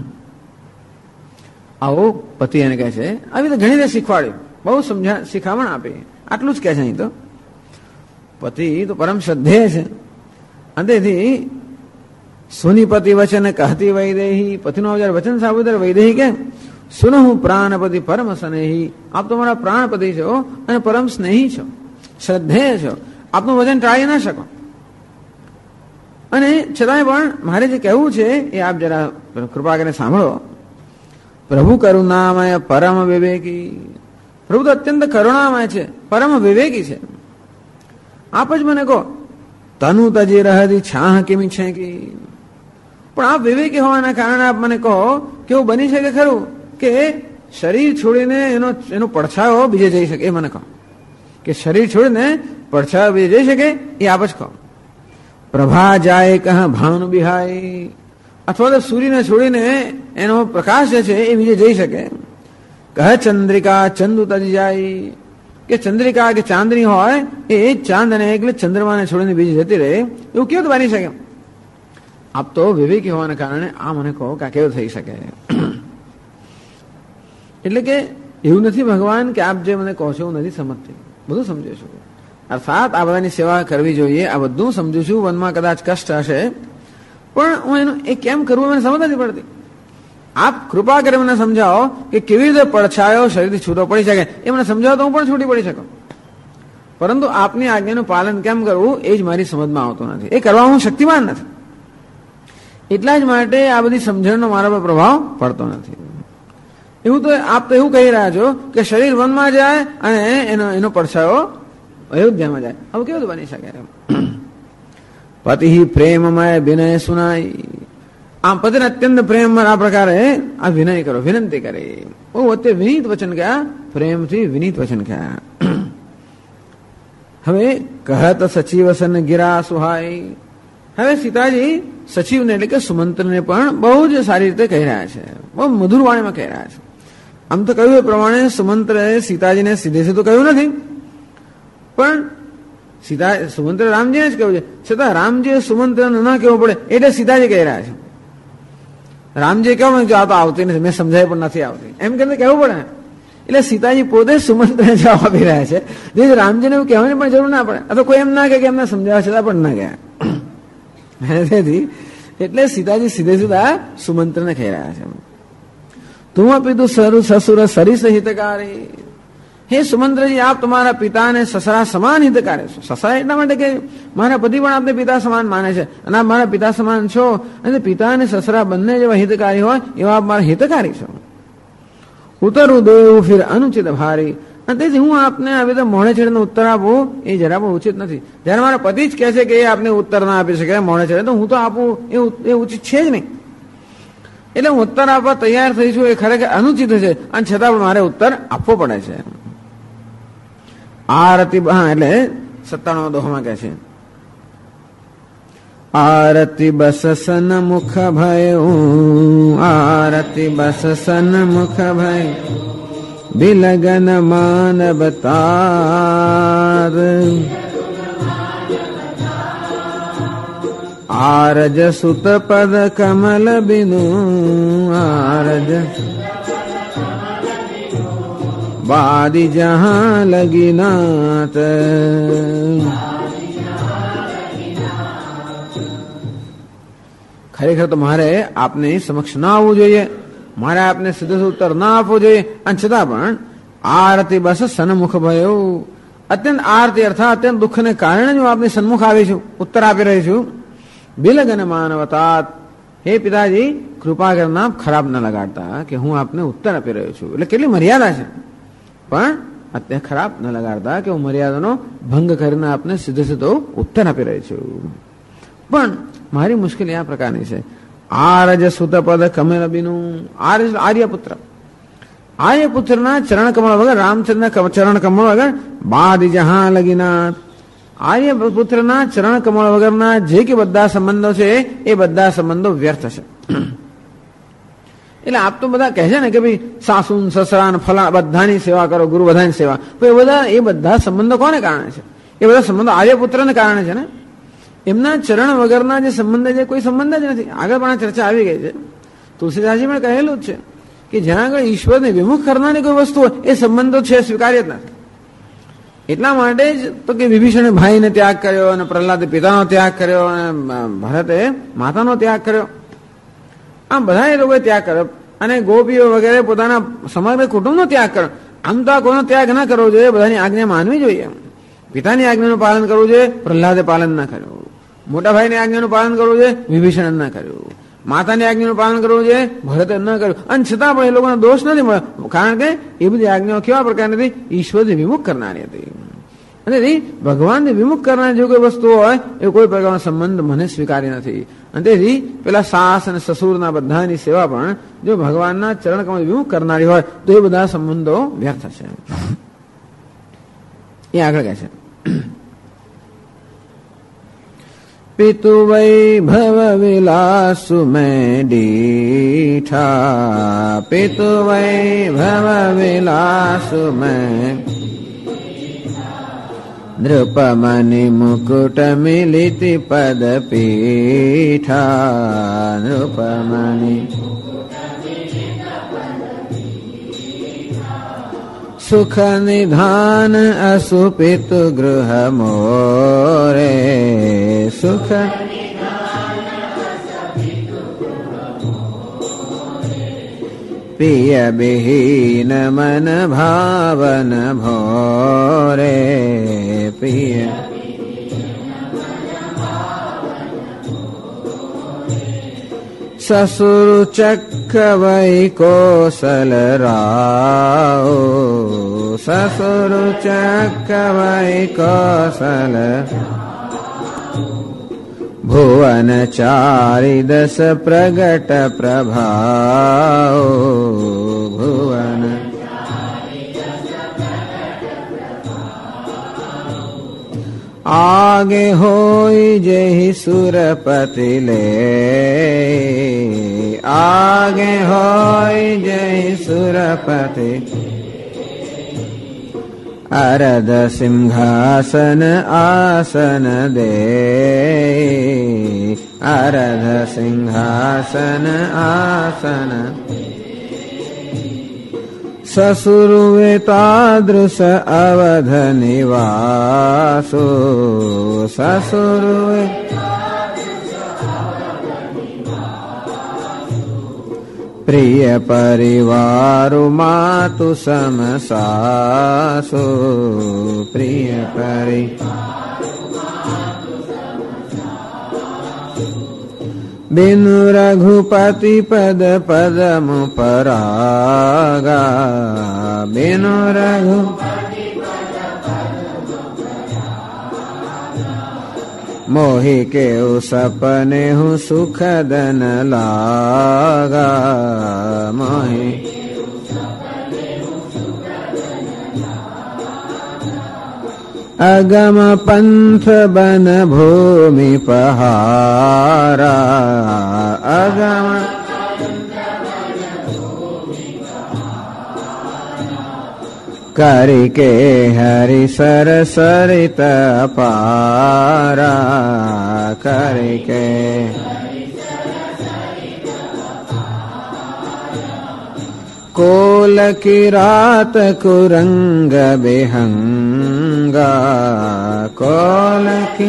આવો પતિ એને કહે છે. આવી રીતે ઘણી રીતે શીખવાડ્યું, બહુ શીખામણ આપી, આટલું જ કહે છે. અહીં તો પતિ તો પરમ શ્રદ્ધેય છે. અંતેથી સુનિપતિ વચન કહતી વૈદેહી, પતિનો જયારે વચન સાંભળ્યું ત્યારે વૈદેહી કે સુનહું પ્રાણપતિ પરમ સ્નેહી, આપ તો મારા પ્રાણપતિ છો અને પરમ સ્નેહી છો, શ્રદ્ધેય છો, આપનું વચન ટાળી ના શકો. અને છતાંય પણ મારે જે કહેવું છે એ આપ જરા કૃપા કરીને સાંભળો. પ્રભુ કરુણામય પરમ વિવેકી, પ્રભુ તો અત્યંત કરુણામય છે, પરમ વિવેકી છે. આપ જ મને કહો તનુ તજી રહતી છાહ કેમી છે કે, પણ આપ વિવેકી હોવાના કારણે આપ મને કહો કેવું બની શકે ખરું કે શરીર છોડીને એનો પડછાયો બીજે જઈ શકે? એ મને કહો કે શરીર છોડીને પડછાયો બીજે જઈ શકે? એ આપ જ કહો. પ્રભા જાય કહ ભાવનું બિહાય, અથવા તો સૂર્યને છોડીને એનો પ્રકાશ જે છે એ બીજે જઈ શકે? કહ ચંદ્રિકા ચંદુ તજી જાય, કે ચંદ્રિકા કે ચાંદની હોય એ ચાંદ અને એટલે ચંદ્રમાને છોડીને બીજી જતી રહે, એવું કેવું બની શકે? આપ તો વિવેકી હોવાના કારણે આ મને કહો કે આ કેવું થઈ શકે? એટલે કે એવું નથી ભગવાન કે આપ જે મને કહો છો હું નથી સમજતી, બધું સમજુ છું. અર્થાત આ બધાની સેવા કરવી જોઈએ, આ બધું સમજુ છું. વનમાં કદાચ કષ્ટ હશે, પણ હું એનું એ કેમ કરવું મને સમજ નથી પડતી. આપ કૃપા કરી મને સમજાવો કે કેવી રીતે પડછાયો શરીરથી છૂટો પડી શકે. એ મને સમજાવો તો હું પણ છૂટી પડી શકું, પરંતુ આપની આજ્ઞાનું પાલન કેમ કરવું એ જ મારી સમજમાં આવતું નથી. એ કરવા હું શક્તિમાન નથી, એટલા જ માટે આ બધી સમજણનો મારા પર પ્રભાવ પડતો નથી. એવું તો આપ તો એવું કહી રહ્યા છો કે શરીર વનમાં જાય અને એનો પડછાયો અયોધ્યામાં જાય. આવું કેવું બની શકે? પતિ પ્રેમમય વિનય સુનાઈ, આમ પતિને અત્યંત પ્રેમ આ પ્રકારે આ વિનય કરો, વિનંતી કરી. બહુ અત્યારે વિનીત વચન કયા, પ્રેમથી વિનીત વચન કયા. હવે કહત સચિવસન ગિરા સુહાઈ, હવે સીતાજી સચિવને એટલે કે સુમંત્રને પણ બહુ જ સારી રીતે કહી રહ્યા છે, બહુ મધુર વાણીમાં કહી રહ્યા છે. આમ તો કહ્યું એ પ્રમાણે સુમંત્રએ સીતાજીને સીધે સીધું કહ્યું નથી, પણ સુમંત્ર રામજીને જ કહ્યું છે. છતાં રામજીએ સુમંત્રને ન કહેવું પડે એટલે સીતાજી કહી રહ્યા છે. રામજી કેવું કે આ તો આવતી નથી, મેં સમજાય પણ નથી આવતી, એમ કરીને કહેવું પડે. એટલે સીતાજી પોતે સુમંત્રને જવાબ આપી રહ્યા છે, જે રામજીને એવું કહેવાની પણ જરૂર ના પડે. આ તો કોઈ એમ ના કહે કે એમને સમજાવવા છતાં પણ ના ગયા. એટલે સીતાજી સીધે સીધા સુમંત્રને કહી રહ્યા છે. તું પીધું સસુર સરી હિતકારી, હે સુમંત્રજી આપ તમારા પિતા અને સસરા સમાન હિતકારી છો. સસરા એટલા માટે કે મારા પતિ પણ આપને પિતા સમાન માને છે અને આપ મારા પિતા સમાન છો, અને પિતા અને સસરા બંને જેવા હિતકારી હોય એવા આપ મારા હિતકારી છો. ઉતરું દેવું ફિર અનુચિત ભારી, અને તેથી હું આપને આવી રીતે મોડે છેડે ઉત્તર આપું એ જરા પણ ઉચિત નથી. જયારે મારા પતિ જ કહે છે કે એ આપને ઉત્તર ના આપી શકે મોડે છેડે, તો હું તો આપું એ ઉચિત છે જ નહીં. એટલે હું ઉત્તર આપવા તૈયાર થઈ છું, એ ખરેખર અનુચિત છે, અને છતાં પણ મારે ઉત્તર આપવો પડે છે. આરતી, હા એટલે 97 દોહામાં કહે છે, આરતી બસ સન મુખ ભયું, આરતી બસ સન મુખ ભય, બિલગન માનવતાર, આરજ સુત પદ કમલ બિનુ, આરજ વાદી જહાં લગી નાત. ખરેખર તો મારે આપને સમક્ષ ના આવવું જોઈએ, મારે આપને સીધો ઉત્તર ના આપવો જોઈએ, અને છતાં પણ આરતી બસ સન્મુખ ભયો, અત્યંત આરતી અર્થાત અત્યંત દુઃખને કારણે હું આપની સન્મુખ આવી છું, ઉત્તર આપી રહી છું. બિલગન માનવતાત, હે પિતાજી કૃપા કરના આપ ખરાબ ન લગાડતા કે હું આપને ઉત્તર આપી રહ્યો છું, એટલે કેટલી મર્યાદા છે, પણ અત્યારે ખરાબ ન લગાડતા કે હું મર્યાદાનો ભંગ કરીને આપને સીધો સીધો ઉત્તર આપી રહ્યો છું. પણ મારી મુશ્કેલી આ પ્રકારની છે. આરજ સુતપદ કમલબીનું, આર્યપુત્ર, આર્યપુત્રના ચરણ કમળ વગર, રામચંદ્ર ચરણ કમળ વગર બાદ જહાં લગીના, આર્યપુત્રના ચરણ કમળ વગરના જે કે બધા સંબંધો છે એ બધા સંબંધો વ્યર્થ છે. એટલે આપ તો બધા કહે છે ને કે ભાઈ સાસુ સસરા ફલા બધાની સેવા કરો, ગુરુ બધાની સેવા, એ બધા સંબંધો કોને કારણે છે? એ બધા સંબંધો આર્યપુત્રને કારણે છે ને. એમના ચરણ વગરના જે સંબંધ છે કોઈ સંબંધ જ નથી. આગળ પણ આ ચર્ચા આવી ગઈ છે. તુલસીદાસજી પણ કહેલું જ છે કે જ્યાં આગળ ઈશ્વરને વિમુખ કરનારી કોઈ વસ્તુ હોય એ સંબંધો છે સ્વીકાર્ય જ નથી. એટલા માટે જ તો કે વિભીષણે ભાઈને ત્યાગ કર્યો અને પ્રહલાદે પિતાનો ત્યાગ કર્યો અને ભરતે માતાનો ત્યાગ કર્યો. આમ બધા એ લોકોએ ત્યાગ કર્યો અને ગોપીઓ વગેરે પોતાના સમગ્ર કુટુંબનો ત્યાગ કર્યો. આમ તો આ કોઈનો ત્યાગ ના કરવો જોઈએ, બધાની આજ્ઞા માનવી જોઈએ. પિતાની આજ્ઞાનું પાલન કરવું જોઈએ, પ્રહલાદે પાલન ના કર્યું. મોટા ભાઈની આજ્ઞાનું પાલન કરવું જોઈએ, વિભીષણ ના કર્યું. માતાની આજ્ઞાનું પાલન કરવું જોઈએ, ભરતે ન કર્યું. અને છતાં પણ એ લોકોનો દોષ નથી મળ્યો, કારણ કે એ બધી આજ્ઞાઓ કેવા પ્રકારની હતી? ઈશ્વરથી વિમુખ કરનારી હતી. અને ભગવાનથી વિમુખ કરનારી જો કોઈ વસ્તુ હોય એ કોઈ પ્રકારનો સંબંધ મને સ્વીકાર્ય નથી. અને તેથી પેલા સાસ અને સસુરના બધાની સેવા પણ જો ભગવાનના ચરણ કમળ વિમુખ કરનારી હોય તો એ બધા સંબંધો વ્યર્થ છે. એ આગળ કહે છે, પિતુ વૈભવ વિલાસુ મેં દીઠા, પિતુ વૈભવ વિલાસુ મેં નૃપમણિ મુકુટ મિલિતિ પદ પીઠા, નૃપમણિ સુખ નિધાન અસુપિતુ ગૃહ મોરે, સુખ પ્રિય બિહીન મન ભાવન ભોરે, પ્રિય સસુર ચક્ક વૈ કૌશલ રાઓ, સસુર ચક્ક વૈ કૌશલ ભુવન ચારિ દસ પ્રગટ પ્રભાઓ, ભુવન आगे होई जहि सुरपति ले, आगे होई जहि सुरपति अरद सिंहासन आसन दे, अरद सिंहासन आसन ससुरुवे तादृश अवध निवासो, ससुरुवे प्रिय परिवारु मातु समसासो, प्रिय बिनु रघुपति पद पदम परागा, बिनु रघु मोहि के सपने हूँ सुख दन लागा, मोहि अगम पंथ बन भूमि पहारा, अगम करिके हरि सर सरित पारा, करिके कोल किरात कुरंग बिहंगा, कोल की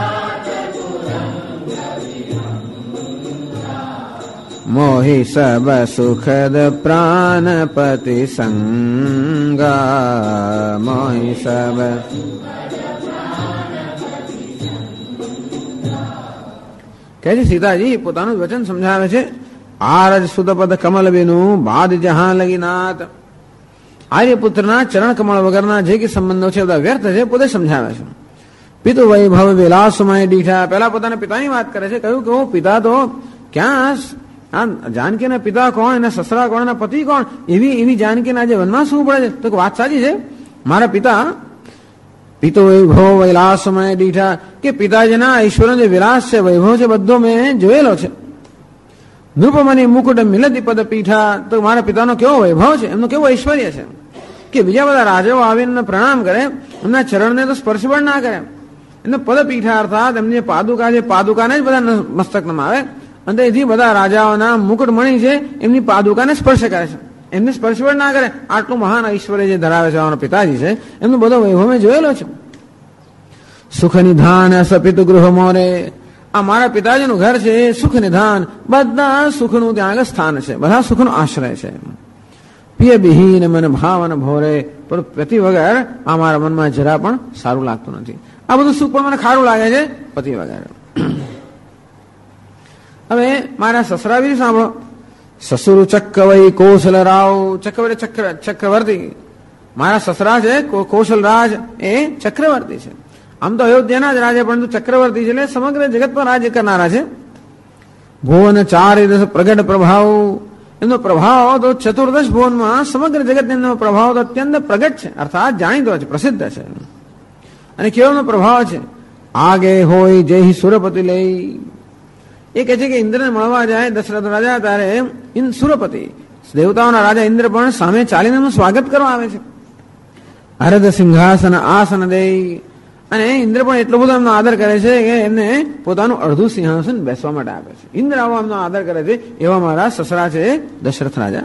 मोहि सब सुखद प्राणपति संगा, मोहि सब કહે છે સીતાજી પોતાનું વચન સમજાવે છે. આરજ સુતપદ કમલ બેનું બાદ જહાં લગીનાથ. આર્યપુત્રના ચરણ કમળ વગરના જે કે સંબંધો છે બધા વ્યર્થ છે, પોતે સમજાવે છે. પિતુ વૈભવ વિલાસમય દીઠા. પહેલા પોતાના પિતાની વાત કરે છે. કહ્યું કે પિતા તો ક્યાં, જાનકીના પિતા કોણ, એના સસરા કોણ, એના પતિ કોણ, એવી જાનકીના જે વનમાં શું પડે છે. તો વાત સાચી છે. મારા પિતા પિતો વૈભવ વિલાસમય દીઠા, કે પિતાજીના ઈશ્વરનો જે વિલાસ છે, વૈભવ છે, બધો મેં જોયેલો છે. નૃપમની મુકુટ મિલતી પદ પીઠા. તો મારા પિતાનો કેવો વૈભવ છે, એમનો કેવો ઐશ્વર્ય છે કે બીજા બધા રાજાઓ આવીને પ્રણામ કરે, એમના ચરણને તો સ્પર્શ પણ ના કરે. એમને પદપીઠા અર્થાત એમની પાદુકા છે, પાદુકાને જ બધા મસ્તકમાં આવે, અને એથી બધા રાજાઓના મુકુટમણી છે એમની પાદુકાને સ્પર્શ કરે છે, એમને સ્પર્શ પણ ના કરે. આટલું મહાન ઐશ્વર્ય જે ધરાવે છે અમારા પિતાજી છે, એમનો બધો વૈભવ મેં જોયેલો છે. સુખ નિધાન સપિત ગૃહ મોરે. આ મારા પિતાજીનું ઘર છે એ સુખ નિધાન, બધા સુખનું ત્યાં આગળ સ્થાન છે, બધા સુખનો આશ્રય છે. પિય બિહીન મન ભાવન ભોરે. પણ પતિ વગર આ મારા મનમાં જરા પણ સારું લાગતું નથી. આ બધું સુખ પણ મને ખારું લાગે છે પતિ વગર. હવે મારા સસરા બી સાંભળો. સસુર ચક્કવઈ કૌશલ રાવ. ચક્રવર્તી મારા સસરા છે કૌશલરાજ, એ ચક્રવર્તી છે. આમ તો અયોધ્યાના જ રાજા, પરંતુ ચક્રવર્તી છે એટલે સમગ્ર જગત પર રાજ્ય કરનારા છે. ભુવન ચારિદશ પ્રગટ પ્રભાવ. એમનો પ્રભાવ તો ચતુર્દશ ભુવનમાં સમગ્ર જગતનો પ્રભાવ તો અત્યંત પ્રગટ છે, અર્થાત જાણીતો છે, પ્રસિદ્ધ છે. અને કેવોનો પ્રભાવ છે. આગે હોય જય સુરપતિ લઈ. એ કહે છે કે ઇન્દ્રને મળવા જાય દશરથ રાજા, ત્યારે સુરપતિ દેવતાઓના રાજા ઇન્દ્ર પણ સામે ચાલીને એમનું સ્વાગત કરવા આવે છે. હરદ સિંહાસન આસન દે. અને ઇન્દ્ર પણ એટલો બધો એમનો આદર કરે છે કે એમને પોતાનું અડધું સિંહાસન બેસવા માટે આપે છે. ઇન્દ્ર આવો એમનો આદર કરે છે. એવા મારા સસરા છે દશરથ રાજા.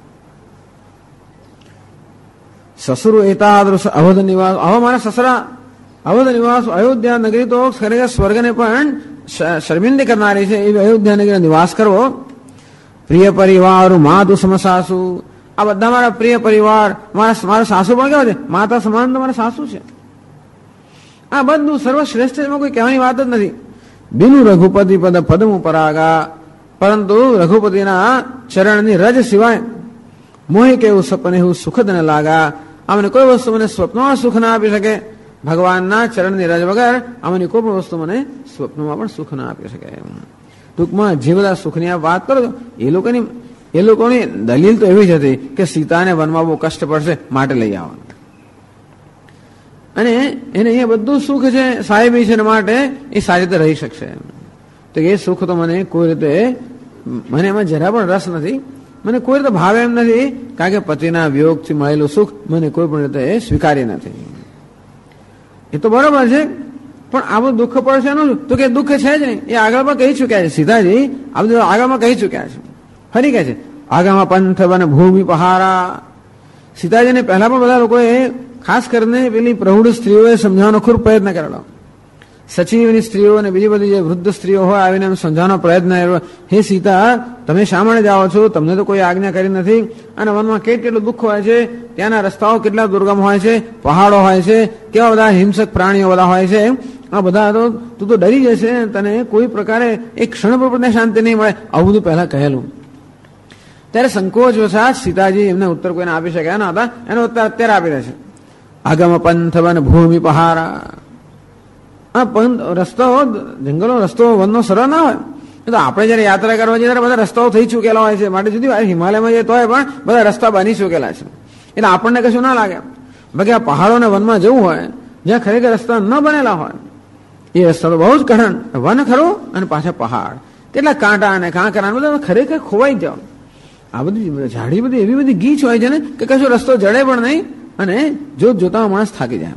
સસુર એતાદૃશ અવધ નિવાસ. આવા મારા સસરા અવધ નિવાસ. અયોધ્યા નગરી તો ખરેખર સ્વર્ગને પણ શર્મિંદી કરનારી છે, એવી અયોધ્યા નગરી નિવાસ કરવો. પ્રિય પરિવાર માતુ સમસાસુ. આ બધા મારા પ્રિય પરિવાર, મારા સાસુ પણ કેવા છે, માતા સમાન તો મારા સાસુ છે. આ બધું સર્વશ્રેષ્ઠ એમાં કોઈ કહેવાની વાત જ નથી. બિનુ રઘુપતિ પદ પદમુ પરાગા. પરંતુ રઘુપતિના ચરણની રજ સિવાય મોહે કેવું સપને એવું સુખદ ન લાગા. અમને કોઈ વસ્તુ મને સ્વપ્નમાં સુખ ના આપી શકે. ભગવાનના ચરણની રજ વગર આમાંની કોઈ પણ વસ્તુ મને સ્વપ્નમાં પણ સુખ ના આપી શકે. ટૂંકમાં જે બધા સુખની આ વાત કરો, એ લોકોની દલીલ તો એવી જ હતી કે સીતાને વનમાં બહુ કષ્ટ પડશે, માટે લઈ આવવાનું. અને એને અહીંયા બધું સુખ છે, સાહેબી છે, માટે એ સારી રીતે રહી શકશે. તો એ સુખ તો મને કોઈ રીતે, મને એમાં જરા પણ રસ નથી, મને કોઈ રીતે ભાવે એમ નથી, કારણ કે પતિના વિયોગથી મળેલું સુખ મને કોઈ પણ રીતે સ્વીકાર્ય નથી. એ તો બરોબર છે, પણ આવું દુઃખ પડશે એનું, તો કે દુઃખ છે જ નહીં. એ આગળમાં કહી ચુક્યા છે સીતાજી, આ બધું આગળમાં કહી ચુક્યા છે. ફરી કહે છે આગામાં પંથ વન ભૂમિ પહારા. સીતાજીને પહેલા પણ બધા લોકોએ, ખાસ કરીને પેલી પ્રૌઢ સ્ત્રીઓએ સમજાવવાનો ખૂબ પ્રયત્ન કરેલો. સચિવની સ્ત્રીઓ અને બીજી બધી જે વૃદ્ધ સ્ત્રીઓ હોય આવીને એમ સમજાવવાનો પ્રયત્ન કર્યો. હે સીતા, તમે શા માટે જાઓ છો? તમને તો કોઈ આજ્ઞા કરી નથી. અને વનમાં કેટલું દુઃખ હોય છે, ત્યાંના રસ્તાઓ કેટલા દુર્ગમ હોય છે, પહાડો હોય છે, કેવા બધા હિંસક પ્રાણીઓ બધા હોય છે. આ બધા તો તું તો ડરી જશે, તને કોઈ પ્રકારે એક ક્ષણ પર શાંતિ નહીં મળે. આવું બધું પહેલા કહેલું. ત્યારે સંકોચ વસાત સીતાજી એમને ઉત્તર કોઈને આપી શક્યા ન હતા, એનો ઉત્તર અત્યારે આપી દે છે. આગમ પંથ વન ભૂમિ પહારા. આ પંથ રસ્તો, જંગલનો રસ્તો વનનો સરળ ના હોય. તો આપણે જયારે યાત્રા કરવા જઈએ ત્યારે બધા રસ્તાઓ થઈ ચૂકેલા હોય છે. માટે જુદી વાત, હિમાલયમાં જઈએ તોય પણ બધા રસ્તા બની ચૂકેલા છે, એટલે આપણને કશું ના લાગે. બાકી આ પહાડોને વનમાં જવું હોય જ્યાં ખરેખર રસ્તા ન બનેલા હોય, એ રસ્તા તો બહુ જ કઠણ. વન ખરું અને પાછા પહાડ, કેટલા કાંટા અને કાંકરા બધા ખરેખર ખોવાઈ જાવ. આ બધી ઝાડી બધી એવી બધી ગીચ હોય છે ને કે કશો રસ્તો જડે પણ નહીં, અને જોતા માણસ થાકી જાય.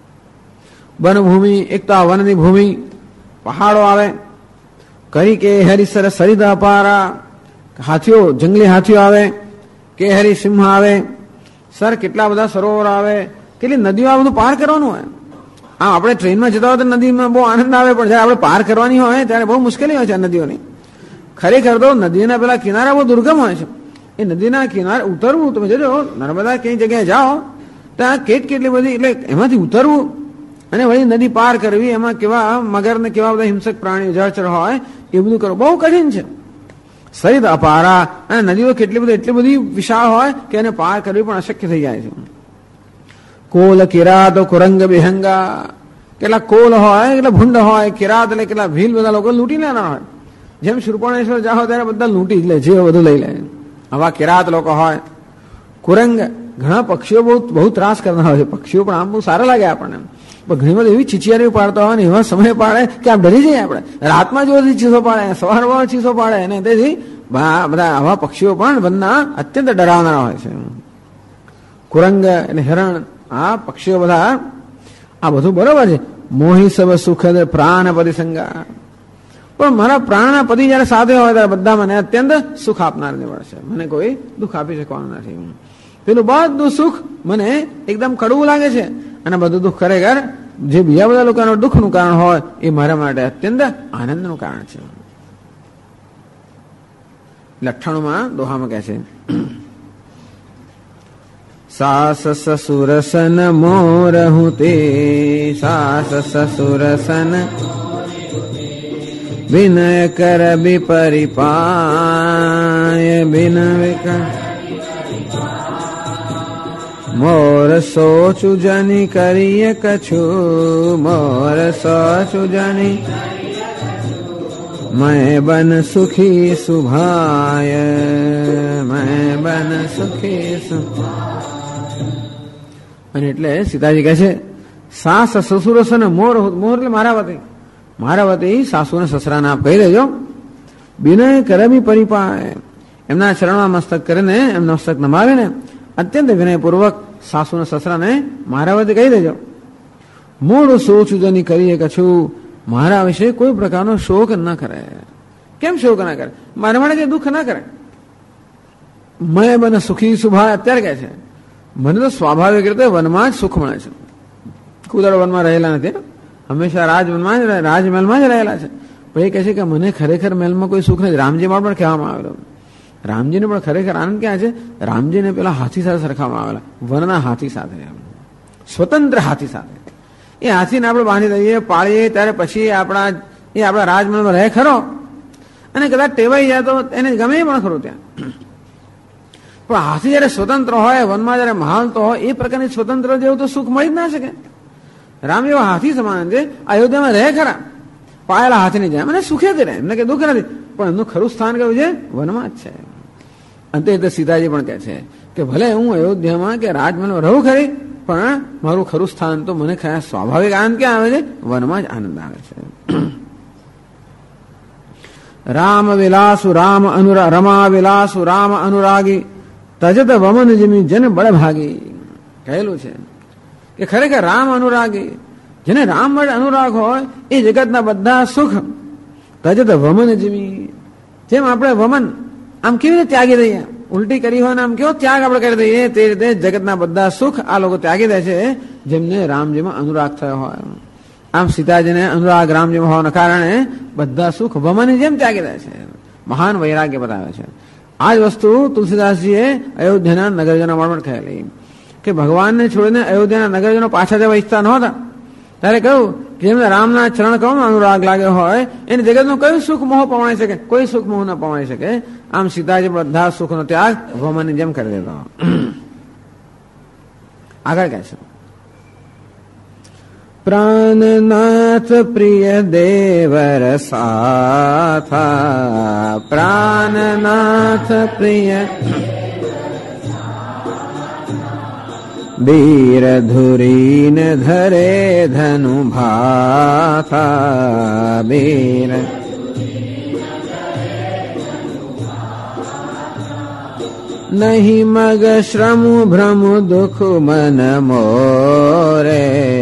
વનભૂમિ, એક તો આ વનની ભૂમિ, પહાડો આવે, કરી કે હરિસર સરિદા પારા, હાથીઓ, જંગલી હાથીઓ આવે, કે હરી સિંહ આવે, સર કેટલા બધા સરોવર આવે, કેટલી નદીઓ, આ બધું પાર કરવાનું હોય. આમ આપણે ટ્રેનમાં જતા હોય તો નદીમાં બહુ આનંદ આવે, પણ જયારે આપણે પાર કરવાની હોય ત્યારે બહુ મુશ્કેલી હોય છે આ નદીઓની. ખરેખર તો નદીના પેલા કિનારા બહુ દુર્ગમ હોય છે. એ નદીના કિનારે ઉતરવું, તમે જોજો નર્મદા કઈ જગ્યાએ જાઓ ત્યાં કેટલી બધી, એટલે એમાંથી ઉતરવું અને વળી નદી પાર કરવી, એમાં કેવા મગર ને કેવા બધા હિંસક પ્રાણીઓ જળચર હોય એ બધું કરવું બહુ કઠિન છે. સરિત અપારા, અને નદીઓ એટલી બધી વિશાળ હોય કે એને પાર કરવી પણ અશક્ય થઈ જાય છે. કોલ કિરાત કુરંગ બિહંગા, કેટલા કોલ હોય, કેટલા ભૂંડ હોય, કિરાત એટલે કેટલા ભીલ બધા લોકો લૂંટી લેનાર હોય. જેમ શૂર્પણેશ્વર જાઓ ત્યારે બધા લૂંટી જ લે, જે બધું લઈ લે. આવા કિરાત લોકો હોય. કુરંગ, ઘણા પક્ષીઓ બહુ ત્રાસ કરનાર હોય છે. પક્ષીઓ પણ આમ બહુ સારા લાગે આપણને, પણ ઘણી બધી એવી ચીચિયારી પાડતા હોય ને એવા સમય પાડે કે આમ ડરી જઈએ આપણે. રાતમાં જોરથી ચીસો પાડે, સવારમાં ચીસો પાડે, અને તેથી બધા આવા પક્ષીઓ પણ બધા અત્યંત ડરાવનારા હોય છે. કુરંગ એટલે હિરણ, આ પક્ષીઓ બધા આ બધું બરોબર છે. મોહી સબ સુખદ પ્રાણ પરિસંગા, પણ મારા પ્રાણના પતિ જયારે સાથે હોય ત્યારે બધા મને અત્યંત સુખ આપનાર નીવડશે, મને કોઈ દુઃખ આપી શકવાનું નથી. પેલું બધું સુખ મને એકદમ કડવું લાગે છે, અને બધું દુઃખ ખરેખર જે બીજા બધા લોકોના દુઃખનું કારણ હોય એ મારા માટે અત્યંત આનંદનું કારણ છે. 98માં દોહામાં કહે છે, સાસ સસુર સન મોર હું તે, સાસ સસુર સન વિનય કર પરિપાય, બિન વિકર મોર સોચુ જની કરીએ કછું, મોર સોચુ જની मैं बन सुखी सुभाय, मैं बन सुखी અને એટલે સીતાજી કહે છે, સાસ સસુર સન મોર, મોર એટલે મારા વતી સાસુ ને સસરાને આપ કહી દેજો. બિનય કરમી પરિપાય, એમના ચરણમાં મસ્તક કરીને એમનો મસ્તક નમાવીને અત્યંત વિનયપૂર્વક સાસુ ને સસરાને મારા વતી કહી દેજો. મૂળ સોચું જની કરીએ કછું, મારા વિશે કોઈ પ્રકારનો શોક ન કરે. કેમ શોક ના કરે? મારા માટે કઈ દુઃખ ના કરે. મેં બને સુખી સુભા, અત્યારે કહે છે મને તો સ્વાભાવિક રીતે વનમાં જ સુખ મળે છે. કુદળ વનમાં રહેલા નથી, હંમેશા રાજમહેલમાં જ રહેલા છે. પણ એ કહે છે કે મને ખરેખર મહેલમાં કોઈ સુખ નથી. રામજીમાં પણ કહેવામાં આવેલું, રામજીને પણ ખરેખર આનંદ ક્યાં છે? રામજીને પેલા હાથી સાથે સરખાવવામાં આવેલા, વનના હાથી સાથે, સ્વતંત્ર હાથી સાથે. એ હાથીને આપણે બાંધી દઈએ, પાળીએ, ત્યારે પછી આપણા રાજમહેલમાં રહે ખરો, અને કદાચ ટેવાઈ જાય તો એને ગમે પણ ખરું ત્યાં. પણ હાથી જયારે સ્વતંત્ર હોય, વનમાં જયારે મહાલતો હોય, એ પ્રકારની સ્વતંત્ર જેવું તો સુખ મળી જ ના શકે. રામ એવા હાથી સમાન છે, અયોધ્યામાં રહે ખરા, પાયેલા હાથીની જાય, મને સુખે જ રહે, એમને કઈ દુઃખ નથી. પણ એમનું ખરું સ્થાન કયું છે? વનમાં જ છે. અંતે સીતાજી પણ કહે છે કે ભલે હું અયોધ્યામાં કે રાજમહેલમાં રહું ખરી, પણ મારું ખરું સ્થાન તો મને સ્વાભાવિક આનંદ ક્યાં આવે છે? વનમાં જ આનંદ આવે છે. રામ વિલાસુ રામ રમા વિલાસુ રામ અનુરાગી, તજત વમન જમી જન બળભાગી. કહેલું છે કે ખરેખર રામ અનુરાગી, જેને રામ માટે અનુરાગ હોય એ જગતના બધા સુખ તજત વમન જમી, જેમ આપણે વમન આમ કેવી રીતે ત્યાગી દઈએ, ઉલટી કરી હોય ને આમ કેવો ત્યાગ આપણે કરી દઈએ, તે રીતે જગતના બધા સુખ આ લોકો ત્યાગી દે છે જેમને રામજીમાં અનુરાગ થયો હોય. આમ સીતાજીને અનુરાગ રામજીમાં હોવાના કારણે બધા સુખ વમનની જેમ ત્યાગી દે છે, મહાન વૈરાગ્ય બતાવે છે. આ જ વસ્તુ તુલસીદાસજીએ અયોધ્યાના નગરજનો માટે કહેલી કે ભગવાનને છોડીને અયોધ્યાના નગરજનો પાછા જવા ઈચ્છતા નહોતા, ત્યારે કહ્યું કે જેમને રામના ચરણ કમળનો અનુરાગ લાગ્યો હોય એને જગતનું કયું સુખ મોહ પમાઈ શકે? કોઈ સુખ મોહ ન પમાઈ શકે. આમ સીતાજી બધા સુખનો ત્યાગ વમનની જેમ કરી દેતો. આગળ કહે છે, પ્રાણનાથ પ્રિય દેવર સાથા, પ્રાણનાથ પ્રિય વીર ધુરીન ધરે ધનુ ભાથા, વીર નહીં મગ શ્રમુ ભ્રમુ દુઃખ મન મોરે,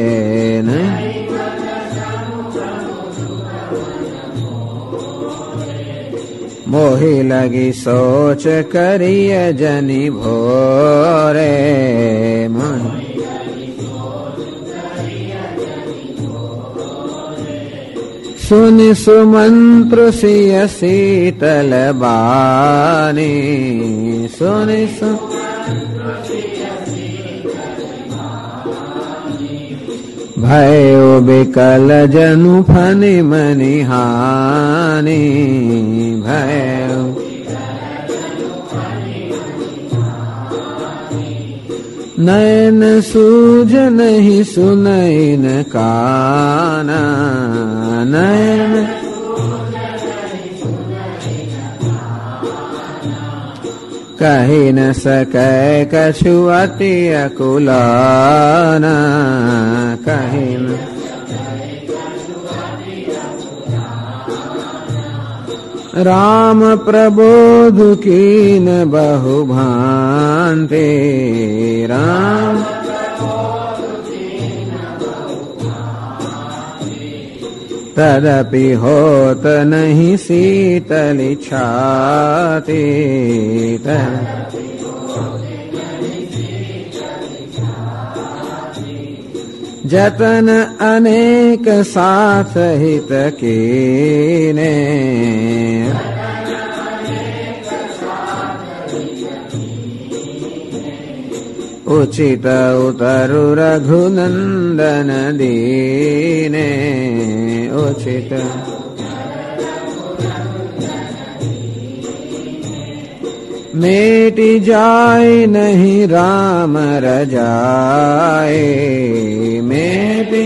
મોહી લગી સોચ કરીય જની ભોરે, સુનિ સુમંત્ર સિય શીતલ બાની, સુનિ भयो बिकल जनु फनि मनि हानि भयो नयन सूझ नहीं सुनई न काना नयन कही न सकै कछु अति अकुलाना कही न राम प्रबोध कीन बहु भांति राम तदपि होत नहीं शीतली छाती जतन अनेक साथ हित कीने उचित उतरु रघुनंदन दीने उचित मेटी जाय नहीं राम रजाए मेटी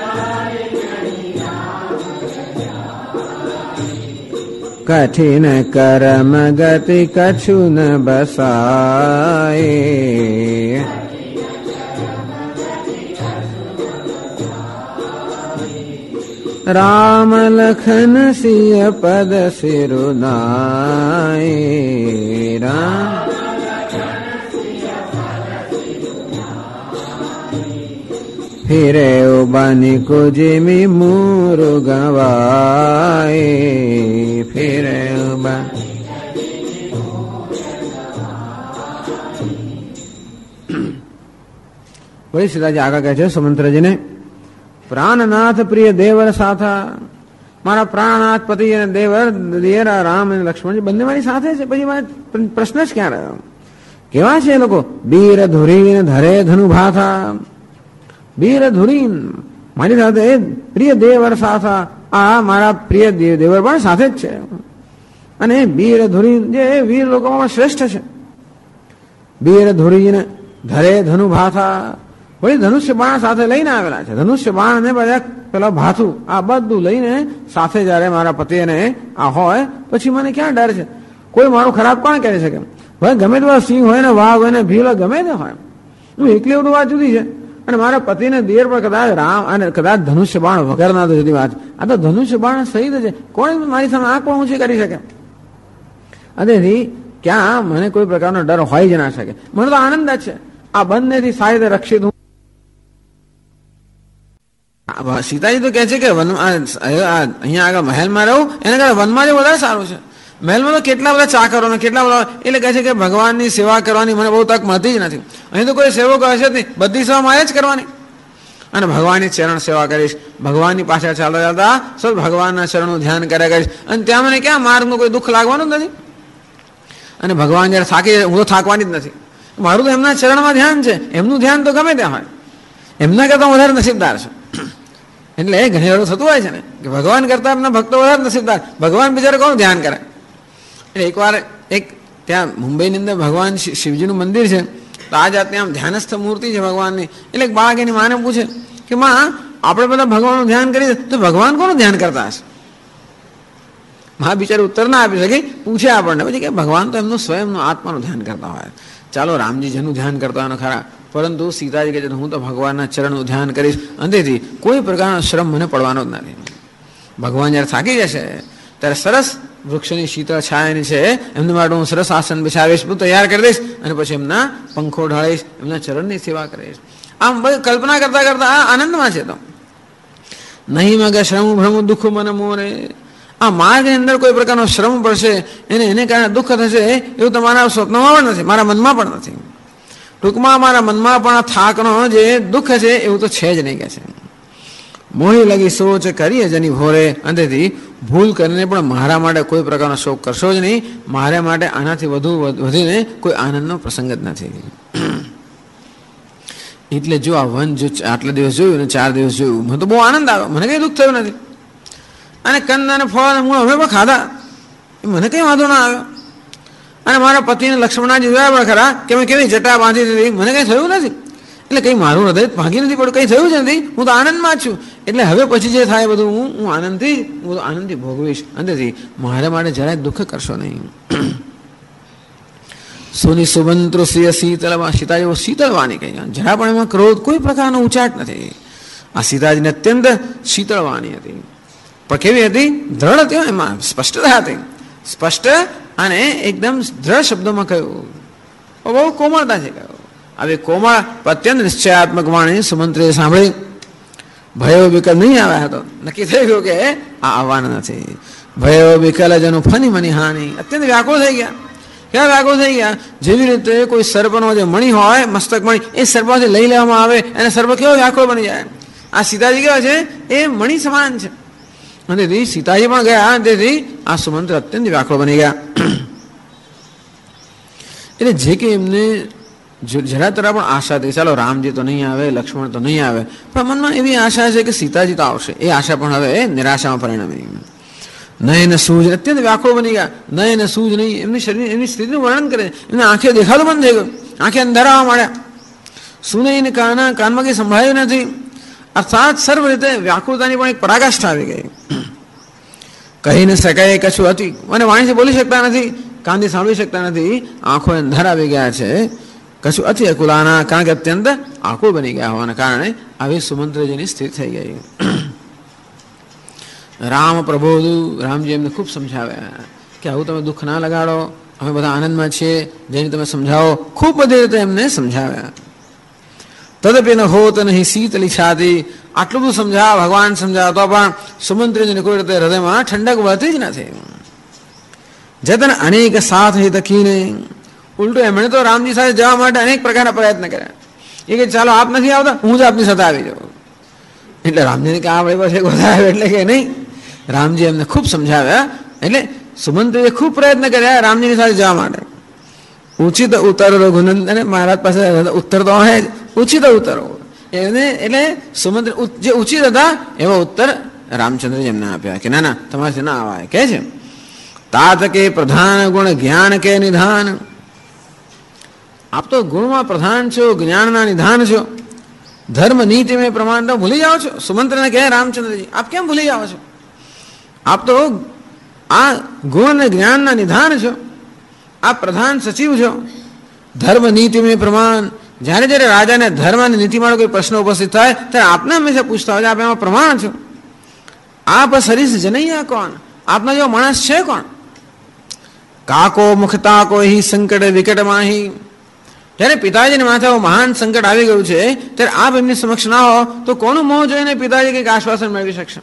कठिन करम गति कछु न बसाए राम लखन सिय पद सिरुनाए राम फिरे बनि कुजिमि मुरु गवाए फिरे वही सीताजी आगा કહે છે સુમંત્રાજીને પ્રાણનાથ પ્રિય દેવર સાથા મારા પ્રાણનાથ પતિ અને દેવર દિયરા રામ અને લક્ષ્મણજી બંને મારી સાથે છે પછી મારે પ્રશ્ન જ ક્યાં રહ્યો કેવા છે એ લોકો વીર ધુરીન ધરે ધનુ ભાથા વીર ધુરીન મારી સાથે પ્રિય દેવર સાથા આ મારા પ્રિય દેવર પણ સાથે જ છે અને વીર ધુરીન જે વીર લોકોમાં શ્રેષ્ઠ છે વીર ધુરીન ધરે ધનુ ભાથા વળી ધનુષ્ય બાણ સાથે લઈને આવેલા છે ધનુષ્ય બાણ ને બધા પેલા ભાથું આ બધું લઈને સાથે જયારે મારા પતિ અને આ હોય પછી મને ક્યાં ડર છે કોઈ મારું ખરાબ કોણ કરી શકે ભાઈ ગમે તેવા સિંહ હોય ને વાઘ હોય ને ભીલ ગમે તે હોય હું એકલી ઉડું વાત જુદી છે અને મારા પતિને દેર પર કદાચ રામ અને કદાચ ધનુષ્ય બાણ વગરના તો જુદી વાત આ તો ધનુષ્ય બાણ સહિત છે કોણ મારી સામે આંખ પણ ઊંચી કરી શકે અદેથી ક્યાં મને કોઈ પ્રકારનો ડર હોય જ ના શકે મને તો આનંદ જ છે આ બંનેથી સાહિત રક્ષિત હું સીતાજી તો કે છે કે અહીંયા આગળ મહેલમાં રહું એના કરતા વનમાં જ વધારે સારું છે મહેલમાં તો કેટલા બધા ચાકરો ને કેટલા બધા એટલે કહે છે કે ભગવાનની સેવા કરવાની મને બહુ તક મળતી જ નથી અહીં તો કોઈ સેવકો હશે જ નહીં બધી સેવા મારે જ કરવાની અને ભગવાનની ચરણ સેવા કરીશ ભગવાનની પાછળ ચાલતા ચાલતા સૌ ભગવાનના ચરણનું ધ્યાન કર્યા કરીશ અને ત્યાં મને ક્યાં માર્ગનું કોઈ દુઃખ લાગવાનું જ નથી અને ભગવાન જયારે થાકી હું તો થાકવાની જ નથી મારું તો એમના ચરણમાં ધ્યાન છે એમનું ધ્યાન તો ગમે ત્યાં હોય એમના કરતા વધારે નસીબદાર છે એટલે ઘણી વાર થતું હોય છે ને કે ભગવાન કરતા એમના ભક્તો વધારે નસીબદાર ભગવાન બિચારે કોણ ધ્યાન કરે એટલે એકવાર એક ત્યાં મુંબઈની અંદર ભગવાન શિવજીનું મંદિર છે તો આ જાતની આમ ધ્યાનસ્થ મૂર્તિ છે ભગવાનની એટલે એક બાળક એની માને પૂછે કે માં આપણે બધા ભગવાનનું ધ્યાન કરીએ તો ભગવાન કોનું ધ્યાન કરતા હશે માં બિચારે ઉત્તર ના આપી શકે પૂછે આપણને પછી કે ભગવાન તો એમનું સ્વયંનું આત્માનું ધ્યાન કરતા હોય ચાલો રામજી જેનું ધ્યાન કરતા હોય ખરા પરંતુ સીતાજી કહે છે હું તો ભગવાનના ચરણનું ધ્યાન કરીશ અંતેથી કોઈ પ્રકારનો શ્રમ મને પડવાનો જ નથી ભગવાન જ્યારે થાકી જશે ત્યારે સરસ વૃક્ષની શીતળ છાયાની છે એમના માટે હું સરસ આસન બિછાવીશ હું તૈયાર કરી દઈશ અને પછી એમના પંખો ઢાળીશ એમના ચરણની સેવા કરીશ આમ બધી કલ્પના કરતા કરતા આ આનંદમાં છે તો નહીં મગે શ્રમ ભ્રમ દુઃખ મને મોરે આ માર્ગની અંદર કોઈ પ્રકારનો શ્રમ પડશે એને કારણે દુઃખ થશે એવું તો મારા સ્વપ્નમાં પણ નથી મારા મનમાં પણ નથી ટૂંકમાં મારા મનમાં પણ થાકનો જે દુઃખ છે એવું તો છે જ નહીં કે છે મોહી લગી સોચ કરીએ જેની ભોરે અંતેથી ભૂલ કરીને પણ મારા માટે કોઈ પ્રકારનો શોક કરશો જ નહીં મારા માટે આનાથી વધીને કોઈ આનંદનો પ્રસંગ જ નથી એટલે જો આ વન જો આટલા દિવસ જોયું ને 4 દિવસ જોયું, મને તો બહુ આનંદ આવ્યો, મને કંઈ દુઃખ થયું નથી. અને કંદ અને ફળ હું હવે પણ ખાધા, મને કંઈ વાંધો ના આવ્યો. અને મારા પતિને લક્ષ્મણજી જોયા પણ ખરા કે મેં કેવી જટા બાંધી દીધી, મને કંઈ થયું નથી. એટલે કંઈ મારું હૃદય ભાંગી નથી પડ્યું, કંઈ થયું જ નથી, હું તો આનંદમાં જ છું. એટલે હવે પછી જે થાય બધું હું આનંદથી ભોગવીશ, અંદરથી મારા માટે જરાય દુઃખ કરશો નહીં. સોની સુબંત્રો સિંહ શીતળવા, સીતા જેવો શીતળવાની કહી, જરા પણ એમાં ક્રોધ કોઈ પ્રકારનો ઉચાટ નથી. આ સીતાજીને અત્યંત શીતળવાની હતી, પણ કેવી હતી? દ્રઢ હતી, એમાં સ્પષ્ટતા હતી, સ્પષ્ટ અને એકદમ દ્રઢ શબ્દોમાં કહ્યું, બહુ કોમળતા છે કહ્યું. આવી કોમળ અત્યંત નિશ્ચયાત્મક વાણી સુમંત્રીએ સાંભળી. ભયો વિકલ નહીં આવ્યા હતો, નક્કી થઈ ગયું કે આ આવવાના નથી. ભયો વિકલ જનું ફની મની હાની, અત્યંત વ્યાકુળ થઈ ગયા. ક્યાં વ્યાકુળ થઈ ગયા? જેવી રીતે કોઈ સર્પનો જે મણી હોય, મસ્તક મણી, એ સર્પમાંથી લઈ લેવામાં આવે અને સર્પ કેવો વ્યાકુળ બની જાય. આ સીતાજી કેવા છે? એ મણી સમાન છે. અને તેથી સીતાજી પણ ગયા, તેથી આ સુમંત્ર અત્યંત વ્યાકુળ બની ગયા. એટલે જે કે એમને જરા તરા પણ આશા હતી, ચાલો રામજી તો નહીં આવે, લક્ષ્મણ તો નહીં આવે, પણ મનમાં એવી આશા છે કે સીતાજી તો આવશે. એ આશા પણ હવે નિરાશામાં પરિણમી. નયન સૂજ, અત્યંત વ્યાકુળ બની ગયા. નયન સૂજ નહીં, એમની શરીર એમની સ્થિતિનું વર્ણન કરે. એમને આંખે દેખાતું બંધ થઈ ગયું, આંખે અંધારાવા માંડ્યા. સુનઈને કાનમાં કંઈ સંભળાયું નથી. અર્થાત સર્વ રીતે વ્યાકુળતાની પણ એક પરાકાષ્ઠા આવી ગઈ. કહી ન શકાય કશું હતી, મને વાણીથી બોલી શકતા નથી, કાનથી સાંભળી શકતા નથી, આંખો અંધારા આવી ગયા છે. કશું અતિ અકુલાના, કારણ કે અત્યંત આકુળ બની ગયા હોવાના કારણે આવી સુમંત્રજીની સ્થિતિ થઈ ગઈ. રામ પ્રબોધુ, રામજી એમને ખૂબ સમજાવ્યા કે આવું તમે દુઃખ ના લગાડો, અમે બધા આનંદમાં છીએ, જેને તમે સમજાવો. ખૂબ બધી રીતે એમને સમજાવ્યા. તદપી ન હોત નહીં શીતલી છાતી, આટલું બધું સમજાવ, ભગવાન સમજાવતો પણ સુમંત્રીજીને કોઈ રીતે હૃદયમાં ઠંડક વળતી જ નથી. જતન અનેક સાથ હિત કીને, ઉલટું એમણે તો રામજી સાથે જવા માટે અનેક પ્રકારના પ્રયત્ન કર્યા. એ કે ચાલો આપ નથી આવતા, હું જ આપની સાથે આવી જાઉં. એટલે રામજીને કે આપણે પાસે વધારે, એટલે કે નહીં. રામજી એમને ખૂબ સમજાવ્યા. એટલે સુમંત્રીએ ખૂબ પ્રયત્ન કર્યા રામજીની સાથે જવા માટે. ઉચિત ઉત્તર રઘુનંદન, મહારાજ પાસે ઉત્તર તો હે જ, ઉચિત ઉત્તરો એને, એટલે સુમંત્રી જે ઉચિત હતા એવા ઉત્તર રામચંદ્રજી એમને આપ્યા કે ના ના તમારાથી ના આવાય. કે છે તાત કે પ્રધાન ગુણ જ્ઞાન કે નિધાન, આપ તો ગુણમાં પ્રધાન છો, જ્ઞાનના નિધાન છો, ધર્મ નીતિ મેં પ્રમાણ તો ભૂલી જાઓ છો. સુમંત્રને કહે રામચંદ્રજી આપ કેમ ભૂલી જાઓ છો? આપ તો આ ગુણ અને જ્ઞાનના નિધાન છો, આપ પ્રધાન સચિવ છો. ધર્મ નીતિ મેં પ્રમાણ, જ્યારે જ્યારે રાજાને ધર્મ અને નીતિમાં કોઈ પ્રશ્ન ઉપસ્થિત થાય ત્યારે આપને હંમેશા પૂછતા હોય આપ એમાં પ્રમાણ છો. આપ સરીસ જનૈયા કોણ, આપના જેવો માણસ છે કોણ? કાકો મુખતા કોઈ સંકટ વિકટ માહી, જ્યારે પિતાજીને માથે મહાન સંકટ આવી ગયું છે ત્યારે આપ એમની સમક્ષ ના હો તો કોનું મોહ જોઈને પિતાજી કંઈક આશ્વાસન મેળવી શકશે?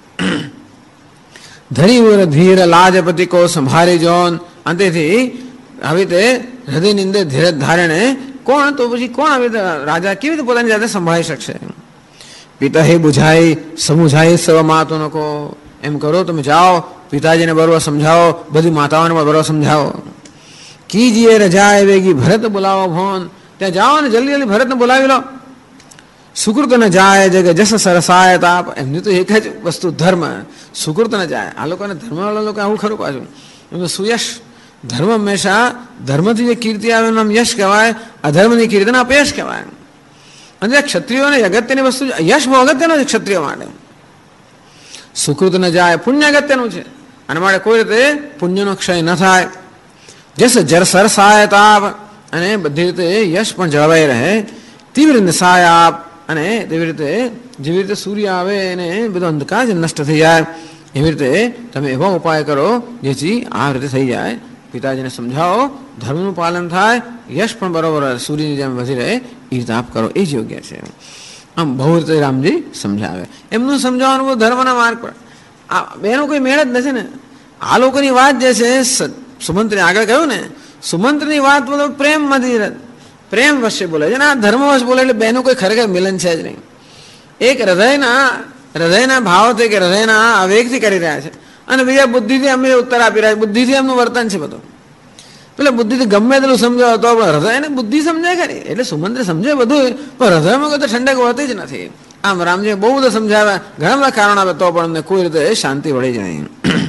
ધરી ધીર લાજપતિ કો સંભાળી જોન, અંતેથી આવી રીતે હૃદયની અંદર ધીરજ ધારણે કોણ, તો પછી કોણ આવી રીતે રાજા કેવી રીતે પોતાની જાતે સંભાળી શકશે? પિતા હે બુઝાઈ સમુઝાઈ સવ માતો નકો, એમ કરો તમે જાઓ પિતાજીને બરોબર સમજાવો, બધી માતાઓને પણ બરોબર સમજાવો. કીજીએ રજા વેગી ભરત બોલાવો ભોન, ત્યાં જાઓ ને જલ્દી જલ્દી ભરતને બોલાવી લો. સુકૃત ન જાય જગ જસ સરસાય તાપ, એમની તો એક જ વસ્તુ ધર્મ, સુકૃત ન જાય. આ લોકોને ધર્મવાળા લોકો આવું ખરું પાછું, એમનું સુયશ. ધર્મ હંમેશા, ધર્મથી જે કીર્તિ આવે એનું નામ યશ કહેવાય, અધર્મની કીર્તિને અપયશ કહેવાય. અને ક્ષત્રિયોને અગત્યની વસ્તુ, યશ બહુ અગત્યનો છે ક્ષત્રિયો માટે. સુકૃત ન જાય, પુણ્ય અગત્યનું છે, અને માટે કોઈ રીતે પુણ્યનો ક્ષય ન થાય. જસ જર સરસાય તાપ, અને બધી રીતે યશ પણ જળવાઈ રહે. તીવ્ર નિસાય આપ, અને તેવી રીતે જેવી રીતે સૂર્ય આવે અને બધો અંધકાર નષ્ટ થઈ જાય, એવી રીતે તમે એવો ઉપાય કરો જેથી આ રીતે થઈ જાય. પિતાજીને સમજાવો, ધર્મનું પાલન થાય, યશ પણ બરોબર સૂર્યની જેમ વધી રહે, એ રીતે આપ કરો, એ જ યોગ્ય છે. આમ બહુ રીતે રામજી સમજાવે. એમનું સમજાવવાનું બહુ ધર્મના માર્ગ પર. આ બેનો કોઈ મેળ જ નથી ને. આ લોકોની વાત જે છે, સુમંત્રી આગળ કહ્યું ને, સુમંત્રની વાત બધો પ્રેમમાંથી, પ્રેમ વચ્ચે બોલે છે ને આ ધર્મ વચ્ચે બોલે, એટલે બેનું કોઈ ખરેખર મિલન છે જ નહીં. એક હૃદયના ભાવથી કે હૃદયના આવેગથી કરી રહ્યા છે, અને બીજા બુદ્ધિથી અમે ઉત્તર આપી રહ્યા છે. બુદ્ધિથી એમનું વર્તન છે બધું. પેલા બુદ્ધિથી ગમે તેટલું સમજાવે તો પણ હૃદય એને બુદ્ધિ સમજે ખરી, એટલે સુમંત્ર સમજે બધું, પણ હૃદયમાં કોઈ તો ઠંડક હોતી જ નથી. આમ રામજી બહુ બધું સમજાવ્યા, ઘણા બધા કારણ આવે તો પણ અમને કોઈ રીતે શાંતિ વળી જ નહીં.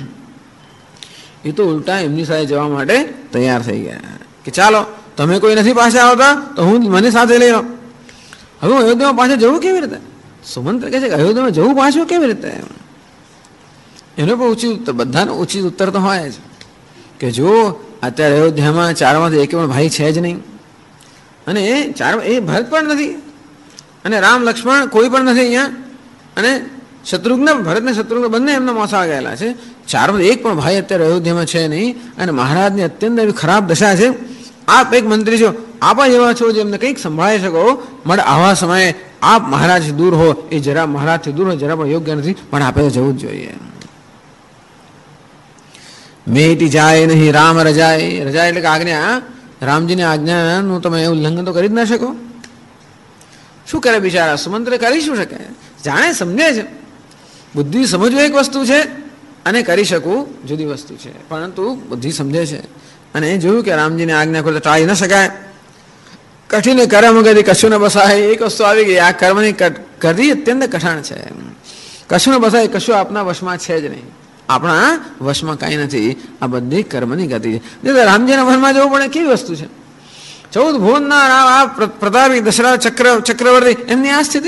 એ તો ઉલટા એમની સાથે જવા માટે તૈયાર થઈ ગયા કે ચાલો તમે કોઈ નથી પાછા આવતા તો હું મને સાથે લઈ લો. હવે હું અયોધ્યામાં પાછું જવું કેવી રીતે? સુમંત્ર કહે છે કે અયોધ્યામાં જવું પાછું કેવી રીતે? એનો પણ ઉચિત, બધાનો ઉચિત ઉત્તર તો હોય જ કે જો અત્યારે અયોધ્યામાં ચારમાંથી એક પણ ભાઈ છે જ નહીં, અને એ ભરત પણ નથી, અને રામ લક્ષ્મણ કોઈ પણ નથી અહીંયા, અને શત્રુઘ્ન, ભરત ને શત્રુઘ્ન બંને એમના મોસા ગયેલા છે. ચારમાંથી એક પણ ભાઈ અત્યારે અયોધ્યામાં છે નહીં, અને મહારાજની અત્યંત એવી ખરાબ દશા છે. આપ એક મંત્રી છો, આપ જ એવા છો જેમને કંઈક સંભાળી શકો, મળે આવા સમયે આપ મહારાજથી દૂર હો, એ જરા મહારાજથી દૂર હો જરા પણ યોગ્ય નથી, પણ આપે જવું જ જોઈએ. મેટી જાય નહીં રામ રજાય, રજા એટલે કે આજ્ઞા, રામજીની આજ્ઞાનું તમે ઉલ્લંઘન તો કરી જ ના શકો. શું કરે બિચારા સુમંત્ર, કરી શું શકે? જાણે સમજે છે, બુદ્ધિ સમજવું એક વસ્તુ છે અને કરી શકવું જુદી વસ્તુ છે, પરંતુ બુદ્ધિ સમજે છે અને એ જોયું કે રામજીની આજ્ઞા કોઈ ટાળી ન શકાય. કઠિન કર્મ ગતિ કશું ન બસાય, એક વસ્તુ આવી ગઈ, આ કર્મની ગતિ અત્યંત કઠણ છે. કશું ન બસાય, કશું આપના વશમાં છે જ નહીં, આપણા વશમાં કાંઈ નથી, આ બધી કર્મની ગતિ છે. રામજીના વનમાં જવું પડે કેવી વસ્તુ છે? 14 ભુવનના આ પ્રતાપી દશરથ ચક્રવર્તી એમની આ સ્થિતિ.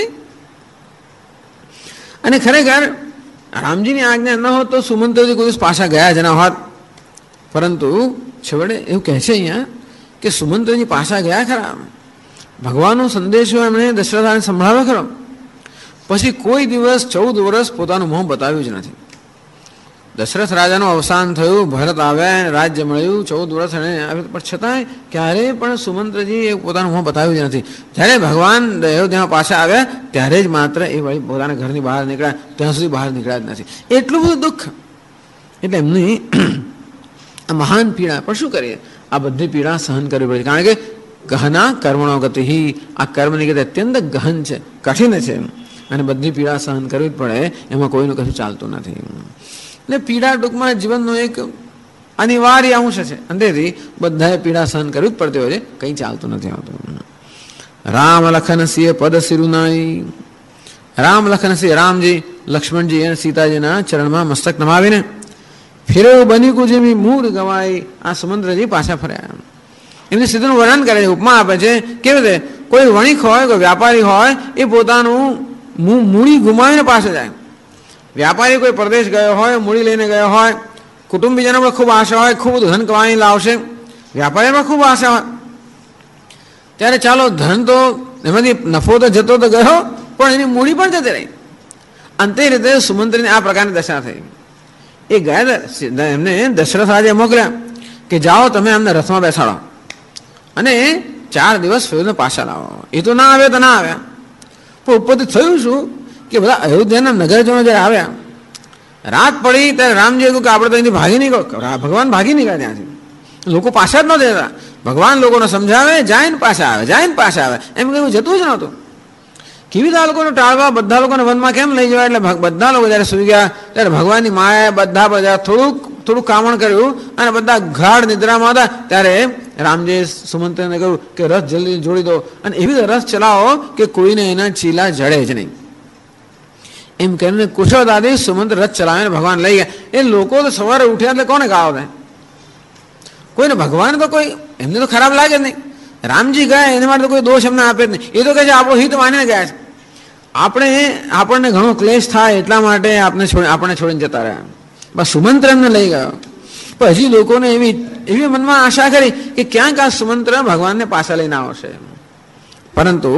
અને ખરેખર રામજીની આજ્ઞા ન હોત તો સુમંત્રજી કોઈ દિવસ પાછા ગયા જ ના હોત, પરંતુ છેવટે એવું કહે છે અહીંયા કે સુમંત્રજી પાછા ગયા ખરા, ભગવાનનો સંદેશો એમણે દશરથને સંભળાવ્યો ખરો, પછી કોઈ દિવસ 14 વર્ષ પોતાનું મોં બતાવ્યું જ નથી. દશરથ રાજાનું અવસાન થયું, ભરત આવ્યા, રાજ્ય મળ્યું, 14 વર્ષ એને આવ્યું, પણ છતાંય ક્યારેય પણ સુમંત્રજી એ પોતાનું મોં બતાવ્યું જ નથી. જ્યારે ભગવાન અયોધ્યામાં પાછા આવ્યા ત્યારે જ માત્ર એ વળી પોતાના ઘરની બહાર નીકળ્યા, ત્યાં સુધી બહાર નીકળ્યા જ નથી. એટલું બધું દુઃખ, એટલે એમની મહાન પીડા. પણ શું કરીએ, આ બધી પીડા સહન કરવી પડે, કારણ કે ગહના કર્મણો ગતિ, આ કર્મની ગતિ અત્યંત ગહન છે, કઠિન છે, અને બધી પીડા સહન કરવી જ પડે, એમાં કોઈનું કશું ચાલતું નથી. એટલે પીડા ટૂંકમાં જીવનનો એક અનિવાર્ય અંશ છે, અંતેથી બધાએ પીડા સહન કરવી જ પડતી હોય છે, કંઈ ચાલતું નથી આવતું. રામ લખન સિંહ પદ સિરુનાઈ, રામ લખન સિંહ રામજી લક્ષ્મણજી અને સીતાજીના ચરણમાં મસ્તક નમાવીને ફેરવું બની કુજેમી મૂળ ગવાઈ, આ સુમંત્રજી પાછા ફર્યા. એમની સ્થિતિનું વર્ણન કરે છે, ઉપમા આપે છે. કેવી રીતે કોઈ વણિક હોય, કોઈ વ્યાપારી હોય, એ પોતાનું મૂડી ગુમાવીને પાછો જાય. વ્યાપારી કોઈ પ્રદેશ ગયો હોય, મૂડી લઈને ગયો હોય, કુટુંબીજનો પર ખૂબ આશા હોય, ખૂબ ધન કમાઈને લાવશે, વ્યાપારીમાં ખૂબ આશા હોય, ત્યારે ચાલો ધન તો એમાંથી નફો તો જતો તો ગયો, પણ એની મૂડી પણ જતી રહી. અંતે રીતે સુમંત્રીની આ પ્રકારની દશા થઈ. એ ગયા, એમને દશરથ રાજે મોકલ્યા કે જાઓ તમે અમને રથમાં બેસાડો અને 4 દિવસ ફેરવીને પાછા લાવો. એ તો ના આવ્યા તો ના આવ્યા, પણ ઉપરથી થયું શું કે બધા અયોધ્યાના નગરજનો જ્યારે આવ્યા, રાત પડી ત્યારે રામજીએ કહ્યું કે આપણે તો અહીંથી ભાગી નીકળો. ભગવાન ભાગી નીકળ્યા ત્યાંથી, લોકો પાછા જ ન દેતા. ભગવાન લોકોને સમજાવે, જાય ને પાછા આવે, જાય ને પાછા આવે, એમ કઈ જતું જ નહોતું. કેવી રીતે આ લોકોને ટાળવા, બધા લોકોને વનમાં કેમ લઈ જવા? એટલે બધા લોકો જ્યારે સુઈ ગયા ત્યારે ભગવાનની માએ બધા પર થોડુંક કામણ કર્યું અને બધા ગાઢ નિદ્રામાં હતા. ત્યારે રામજીએ સુમંત્રને કહ્યું કે રથ જલ્દી જોડી દો અને એવી રીતે રથ ચલાવો કે કોઈને એના ચીલા જડે જ નહીં. એમ કરીને કુશળ દાદી સુમંત્ર રથ ચલાવીને ભગવાન લઈ ગયા. એ લોકો તો સવારે ઉઠ્યા એટલે કોને ગાવ થાય? કોઈને ભગવાન તો કોઈ એમને તો ખરાબ લાગે જ નહીં. રામજી ગયા એને માટે તો કોઈ દોષ એમને આપે જ નહીં. એ તો કહે છે આપણો હિત માનીને ગયા છે, આપણને ઘણો ક્લેશ થાય એટલા માટે આપણને છોડીને જતા રહ્યા. બસ સુમંત્ર એમને લઈ ગયો. પણ હજી લોકોને એવી મનમાં આશા કરી કે ક્યાંક આ સુમંત્ર ભગવાનને પાછા લઈને આવશે, પરંતુ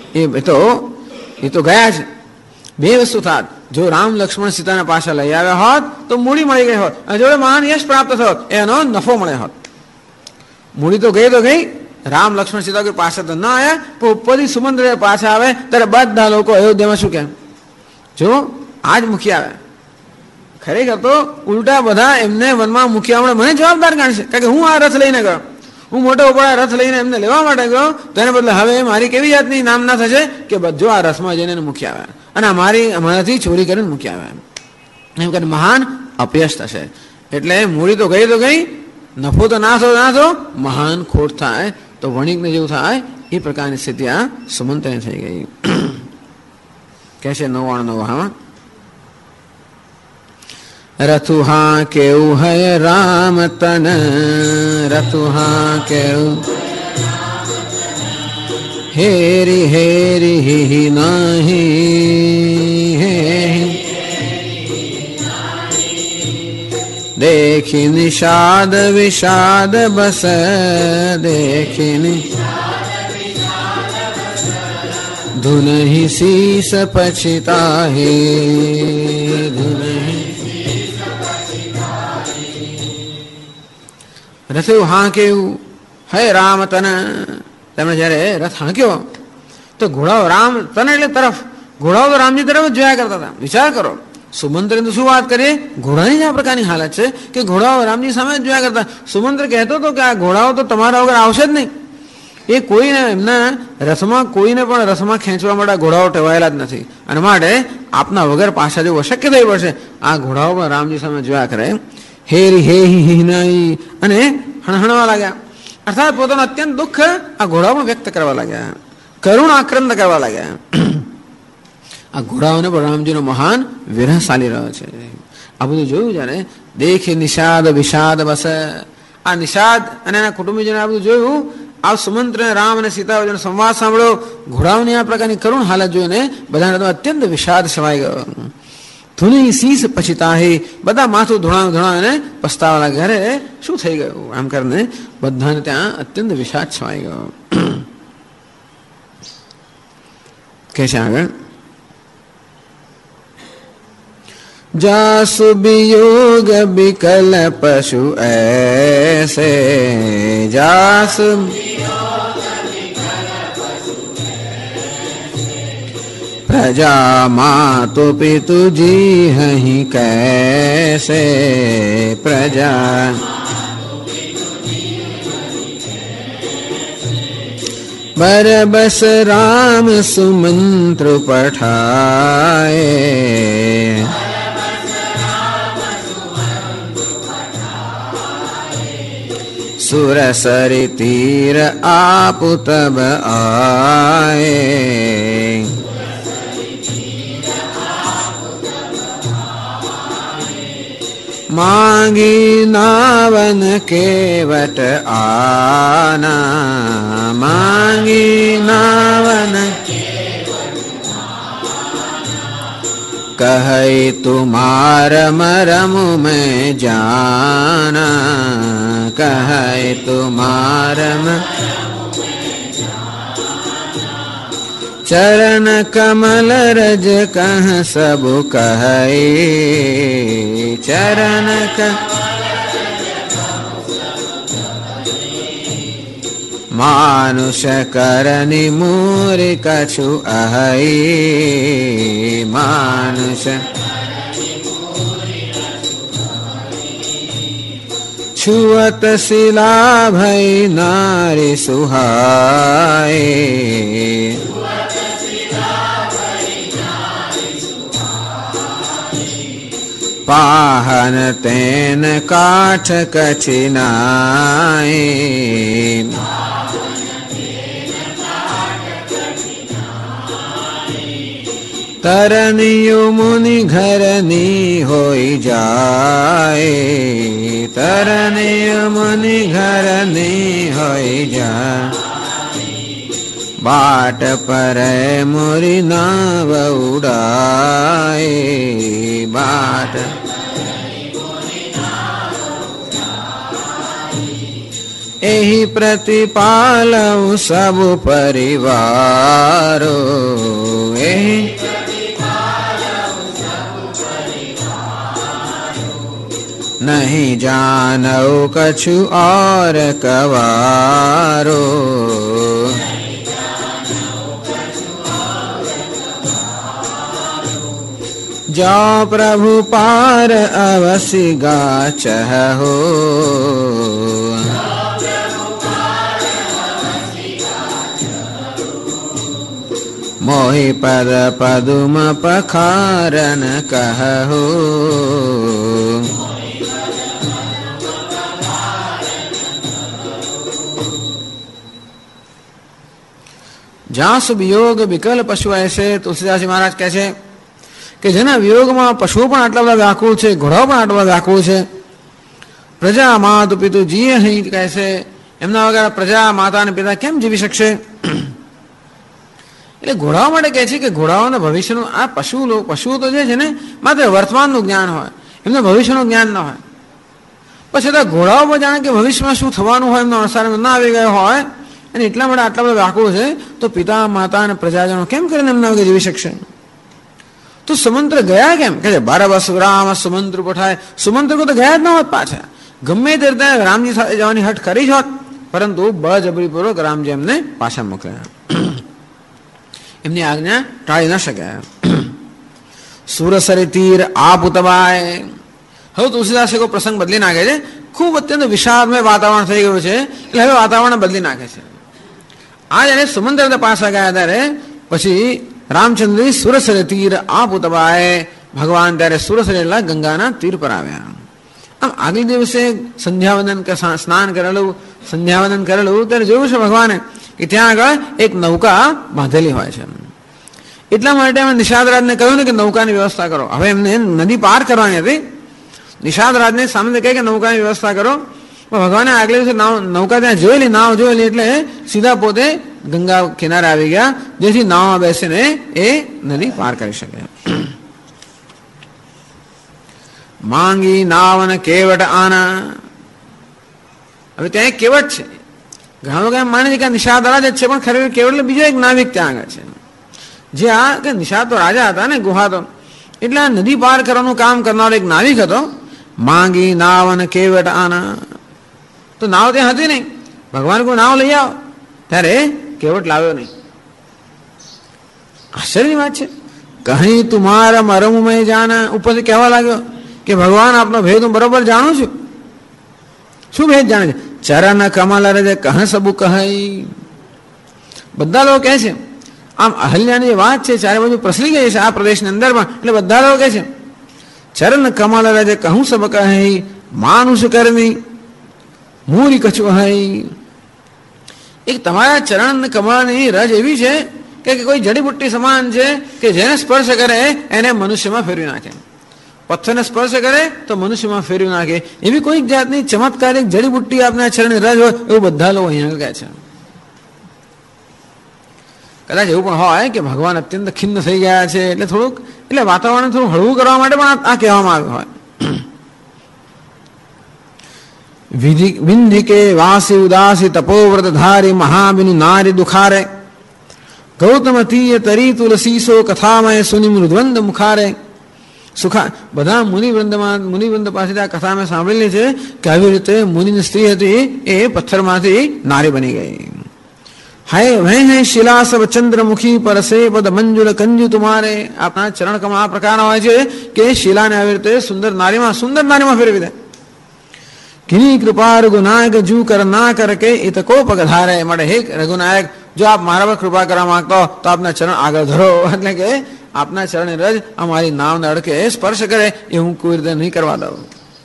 એ તો ગયા છે. 2 વસ્તુ થાત, જો રામ લક્ષ્મણ સીતાને પાછા લઈ આવ્યા હોત તો મૂડી મળી ગઈ હોત અને જોડે મહાન યશ પ્રાપ્ત થયો, એનો નફો મળ્યો હોત. મૂડી તો ગઈ, રામ લક્ષ્મણ સીતા કોઈ પાછા તો ના આવ્યા, પણ ઉપરથી સુમંત્ર પાછા આવે ત્યારે બધા લોકો અયોધ્યામાં શું કહે, જો આજ મૂકી આવ્યા. ખરેખર તો ઉલટા બધા એમને વનમાં મૂક્યા હમણાં મને જવાબદાર ગણશે, કારણ કે હું આ રથ લઈને ગયો, હું મોટો ઉપડા રથ લઈને એમને લેવા માટે ગયો, તો એને બદલે હવે મારી કેવી જાતની નામના થશે કે બધો આ રથમાં જઈને મૂકી આવ્યા અને અમારાથી ચોરી કરીને મૂકી આવ્યા, એમ કરીને મહાન અપયશ થશે. એટલે મૂડી તો ગઈ, નફો તો ના થો મહાન ખોટ થાય તો વણિકને જેવું થાય એ પ્રકારની સ્થિતિ આ સુમંતને થઈ ગઈ. કે છે 99 રથુહા કેવું હૈ રામ તન રથુહા કેવું હેરી હેરી નહીં હે देखी निषाद विषाद बस देखी धुन ही शीस पछिता है धुन રથ હાંક્યું હે રામ તન. તેમણે જયારે રથ હાંક્યો તો ઘોડાઓ રામ તન એટલે તરફ, ઘોડાઓ તો રામજી તરફ જ જોયા કરતા હતા. વિચાર કરો, સુમંત્ર તો શું વાત કરીએ, ઘોડાની જ આ પ્રકારની હાલત છે કે ઘોડાઓ રામજી સામે જ જોયા કરતા. સુમંત્ર કહેતો હતો કે આ ઘોડાઓ તો તમારા વગર આવશે જ નહીં. એ કોઈને એમના રથમાં કોઈને પણ રથમાં ખેંચવા માટે ઘોડાઓ ટેવાયેલા જ નથી, અને માટે આપના વગર પાછા જવું અશક્ય થઈ પડશે. આ ઘોડાઓ પણ રામજી સામે જોયા કરે. હેરી હે હિનાઈ અને હણહણવા લાગ્યા, અર્થાત પોતાનું અત્યંત દુઃખ આ ઘોડાઓ પણ વ્યક્ત કરવા લાગ્યા, કરુણ આક્રંદ કરવા લાગ્યા. આ ઘોડાઓને પણ રામજીનો મહાન વિરહ ચાલી રહ્યો છે. આ બધું જોયું જ્યારે દેખે નિષાદ વિષાદ બસ. આ નિષાદ અને એના કુટુંબીજોને આ બધું જોયું. આ સુમંત્ર રામ અને સીતા વચ્ચેનો સંવાદ સાંભળ્યો, ઘોડાઓની આ પ્રકારની કરુણ હાલત જોઈને બધાને અત્યંત વિષાદ છવાઈ ગયો. ધૂની શીશ પછી તાહી, બધા માથું ધોણાવીને પસ્તાવા લાગ્યા. અરે શું થઈ ગયું આમ કરીને બધાને ત્યાં અત્યંત વિષાદ છવાઈ ગયો. કે છે આગળ जासु वियोग विकल पशु ऐसे जासु प्रजा मातु पितु जी हहीं कैसे प्रजा बरबस राम सुमंत्र पठाए सुरसरि तीर आप तब आए मांगी नावन केवट आना मांगी नावन कहै तुम्हार मरम में जाना कहै तुम्हार चरण कमल रज कह सब कहै चरण मानुष करनि मूरि कछु अहै मानुष छुअत शिला भई नारी सुहाए पाहन तेन काठ कठिनाए तरनियो मुनि घरनी होई जाए तरनियो मुनि घरनी होई जाए बाट पर मोरी नाव उड़ाए बाट एहि प्रतिपालऊ सब परिवारो एहि नहीं जानौ कछु और कवारो जाओ प्रभु पार अवसि गाचहो मोहि पद पदुम पखारन कहो જાસ વિયોગ વિકલ પશુ એસે. તુલસીદાસજી મહારાજ કહે છે કે જેના વિયોગમાં પશુઓ પણ આટલા બધા વ્યાકુળ છે, ઘોડાઓ પણ આટલા બધા વ્યાકુળ છે. પ્રજા માતુ પિતુ જીએ અહીં કહે છે, એમના વગર પ્રજા માતા અને પિતા કેમ જીવી શકશે? એટલે ઘોડાઓ માટે કહે છે કે ઘોડાઓના ભવિષ્યનું આ પશુઓ તો જે છે ને માત્ર વર્તમાનનું જ્ઞાન હોય, એમને ભવિષ્યનું જ્ઞાન ન હોય. પછી તો ઘોડાઓ પણ જાણે કે ભવિષ્યમાં શું થવાનું હોય એમનો અણસાર ના આવી ગયો હોય અને એટલા માટે આટલા બધા વ્યાકુળ છે, તો પિતા માતા અને પ્રજાજનો કેમ કરીને એમના વગર જીવી શકશે? તો સુમંત્ર ગયા કેમ? કે 12 વર્ષ રામ સુમંત્ર પઠાય. સુમંત્ર તો ગયા જ ન હોત પાછા. ગમે તે રીતે રામજી સાથે જવાની હઠ કરી જ હોત, પરંતુ બળજબરીપૂર્વક રામજી એમને પાછા મોકલ્યા. એમની આજ્ઞા ટાળી ન શક્યા. સુરસરી તીર આપ ઉતવાય. હવે તુલસીદાસે કોઈ પ્રસંગ બદલી નાખે છે. ખૂબ અત્યંત વિષાદમય વાતાવરણ થઈ ગયું છે, એટલે હવે વાતાવરણ બદલી નાખે છે. આ જયારે સમુદ્ર પાછા ગયા ત્યારે પછી રામચંદ્ર સુરસરી તીર આપ ઉતવાય. ભગવાન ત્યારે સુરસરી એટલે ગંગાના તીર પર આવ્યા. આમ આગલે દિવસે સંધ્યાવંદન સ્નાન કરેલું, સંધ્યાવંદન કરેલું ત્યારે જોયું છે ભગવાને કે ત્યાં આગળ એક નૌકા બાંધેલી હોય છે. એટલા માટે અમે નિષાદરાજને કહ્યું ને કે નૌકાની વ્યવસ્થા કરો. હવે એમને નદી પાર કરવાની હતી. નિષાદરાજને સામે કહે કે નૌકાની વ્યવસ્થા કરો. ભગવાને આગલે દિવસે નૌકા ત્યાં જોયેલી, નાવ જોયેલી, એટલે સીધા પોતે ગંગા કિનારે આવી ગયા, જેથી નાવમાં બેસીને એ નદી પાર કરી શકે. માંગી નાવન કેવટ આના. હવે ત્યાં એક કેવટ છે. ઘણા લોકો એમ માને છે કે નિષાદરાજ જ છે, પણ ખરેખર કેવટ બીજો એક નાવિક ત્યાં આગળ છે. જે આ કે નિષાદ તો રાજા હતા ને, ગુહા તો, એટલે આ નદી પાર કરવાનું કામ કરનારો એક નાવિક હતો. માંગી નાવન કેવટ આના. તો નાવ ત્યાં હતી નહીં. ભગવાન કોઈ નાવ લઈ આવો, ત્યારે કેવટ લાવ્યો નહીં. આશ્ચર્યની વાત છે. કહી તુમારા મરમમય જાના. ઉપરથી કહેવા લાગ્યો કે ભગવાન આપનો ભેદ હું બરોબર જાણું છું. શું ભેદ જાણે છે? ચરણ કમલ રજ કહ સબુ કહી. બધા લોકો કહે છે, આમ અહલ્યાની જે વાત છે ચારે બાજુ પ્રસરી ગઈ છે આ પ્રદેશની અંદર પણ, એટલે બધા લોકો કહે છે ચરણ કમલ રજ કહું સબ કહી માનુષ કરમી મૂરી કછુ હઈ. એક તમારા ચરણ કમળની રજ એવી છે કે કોઈ જડીબુટ્ટી સમાન છે કે જેને સ્પર્શ કરે એને મનુષ્યમાં ફેરવી નાખે. પથ્થરને સ્પર્શ કરે તો મનુષ્યમાં ફેરવી નાખે. એવી કોઈક જાતની ચમત્કારિક જડીબુટ્ટી આપના ચરણની રજ હોય એવું બધા લોકો અહીંયા કહે છે. કદાચ એવું પણ હોય કે ભગવાન અત્યંત ખિન્ન થઈ ગયા છે, એટલે થોડુંક, એટલે વાતાવરણ થોડું હળવું કરવા માટે પણ આ કહેવામાં આવ્યું હોય. વિંધિકે વાસી ઉદાસી તપોવ્રત ધારી મહાબિનુ નારી દુખારે. ગૌતમ તીય તરી તુલસીસો કથામય સુનિ મૃદ્વંદ મુખારે. સુખા બધા મુનિવૃંદ પાસેથી આ કથા મેં સાંભળેલી છે કે આવી રીતે મુનિની સ્ત્રી હતી એ પથ્થરમાંથી નારી બની ગઈ. હાય વહે હે શિલા સબ ચંદ્રમુખી પરસે પદ મંજુલ કંજુ તુમારે. આપણા ચરણ કમળ આ પ્રકારના હોય છે કે શિલાને આવી રીતે સુંદર નારીમાં ફેરવી દે. કિની કૃપા રઘુનાયક જુ કર ના કર કે ઇત કો પગ ધારે. માટે હે રઘુનાયક, જો આપ મારા પર કૃપા કરવા માંગતો તો આપના ચરણ આગળ ધરો. એટલે કે આપના ચરણ રજ અમારી નાવને અડકે સ્પર્શ કરે એ હું કોઈ રીતે નહીં કરવા દઉં.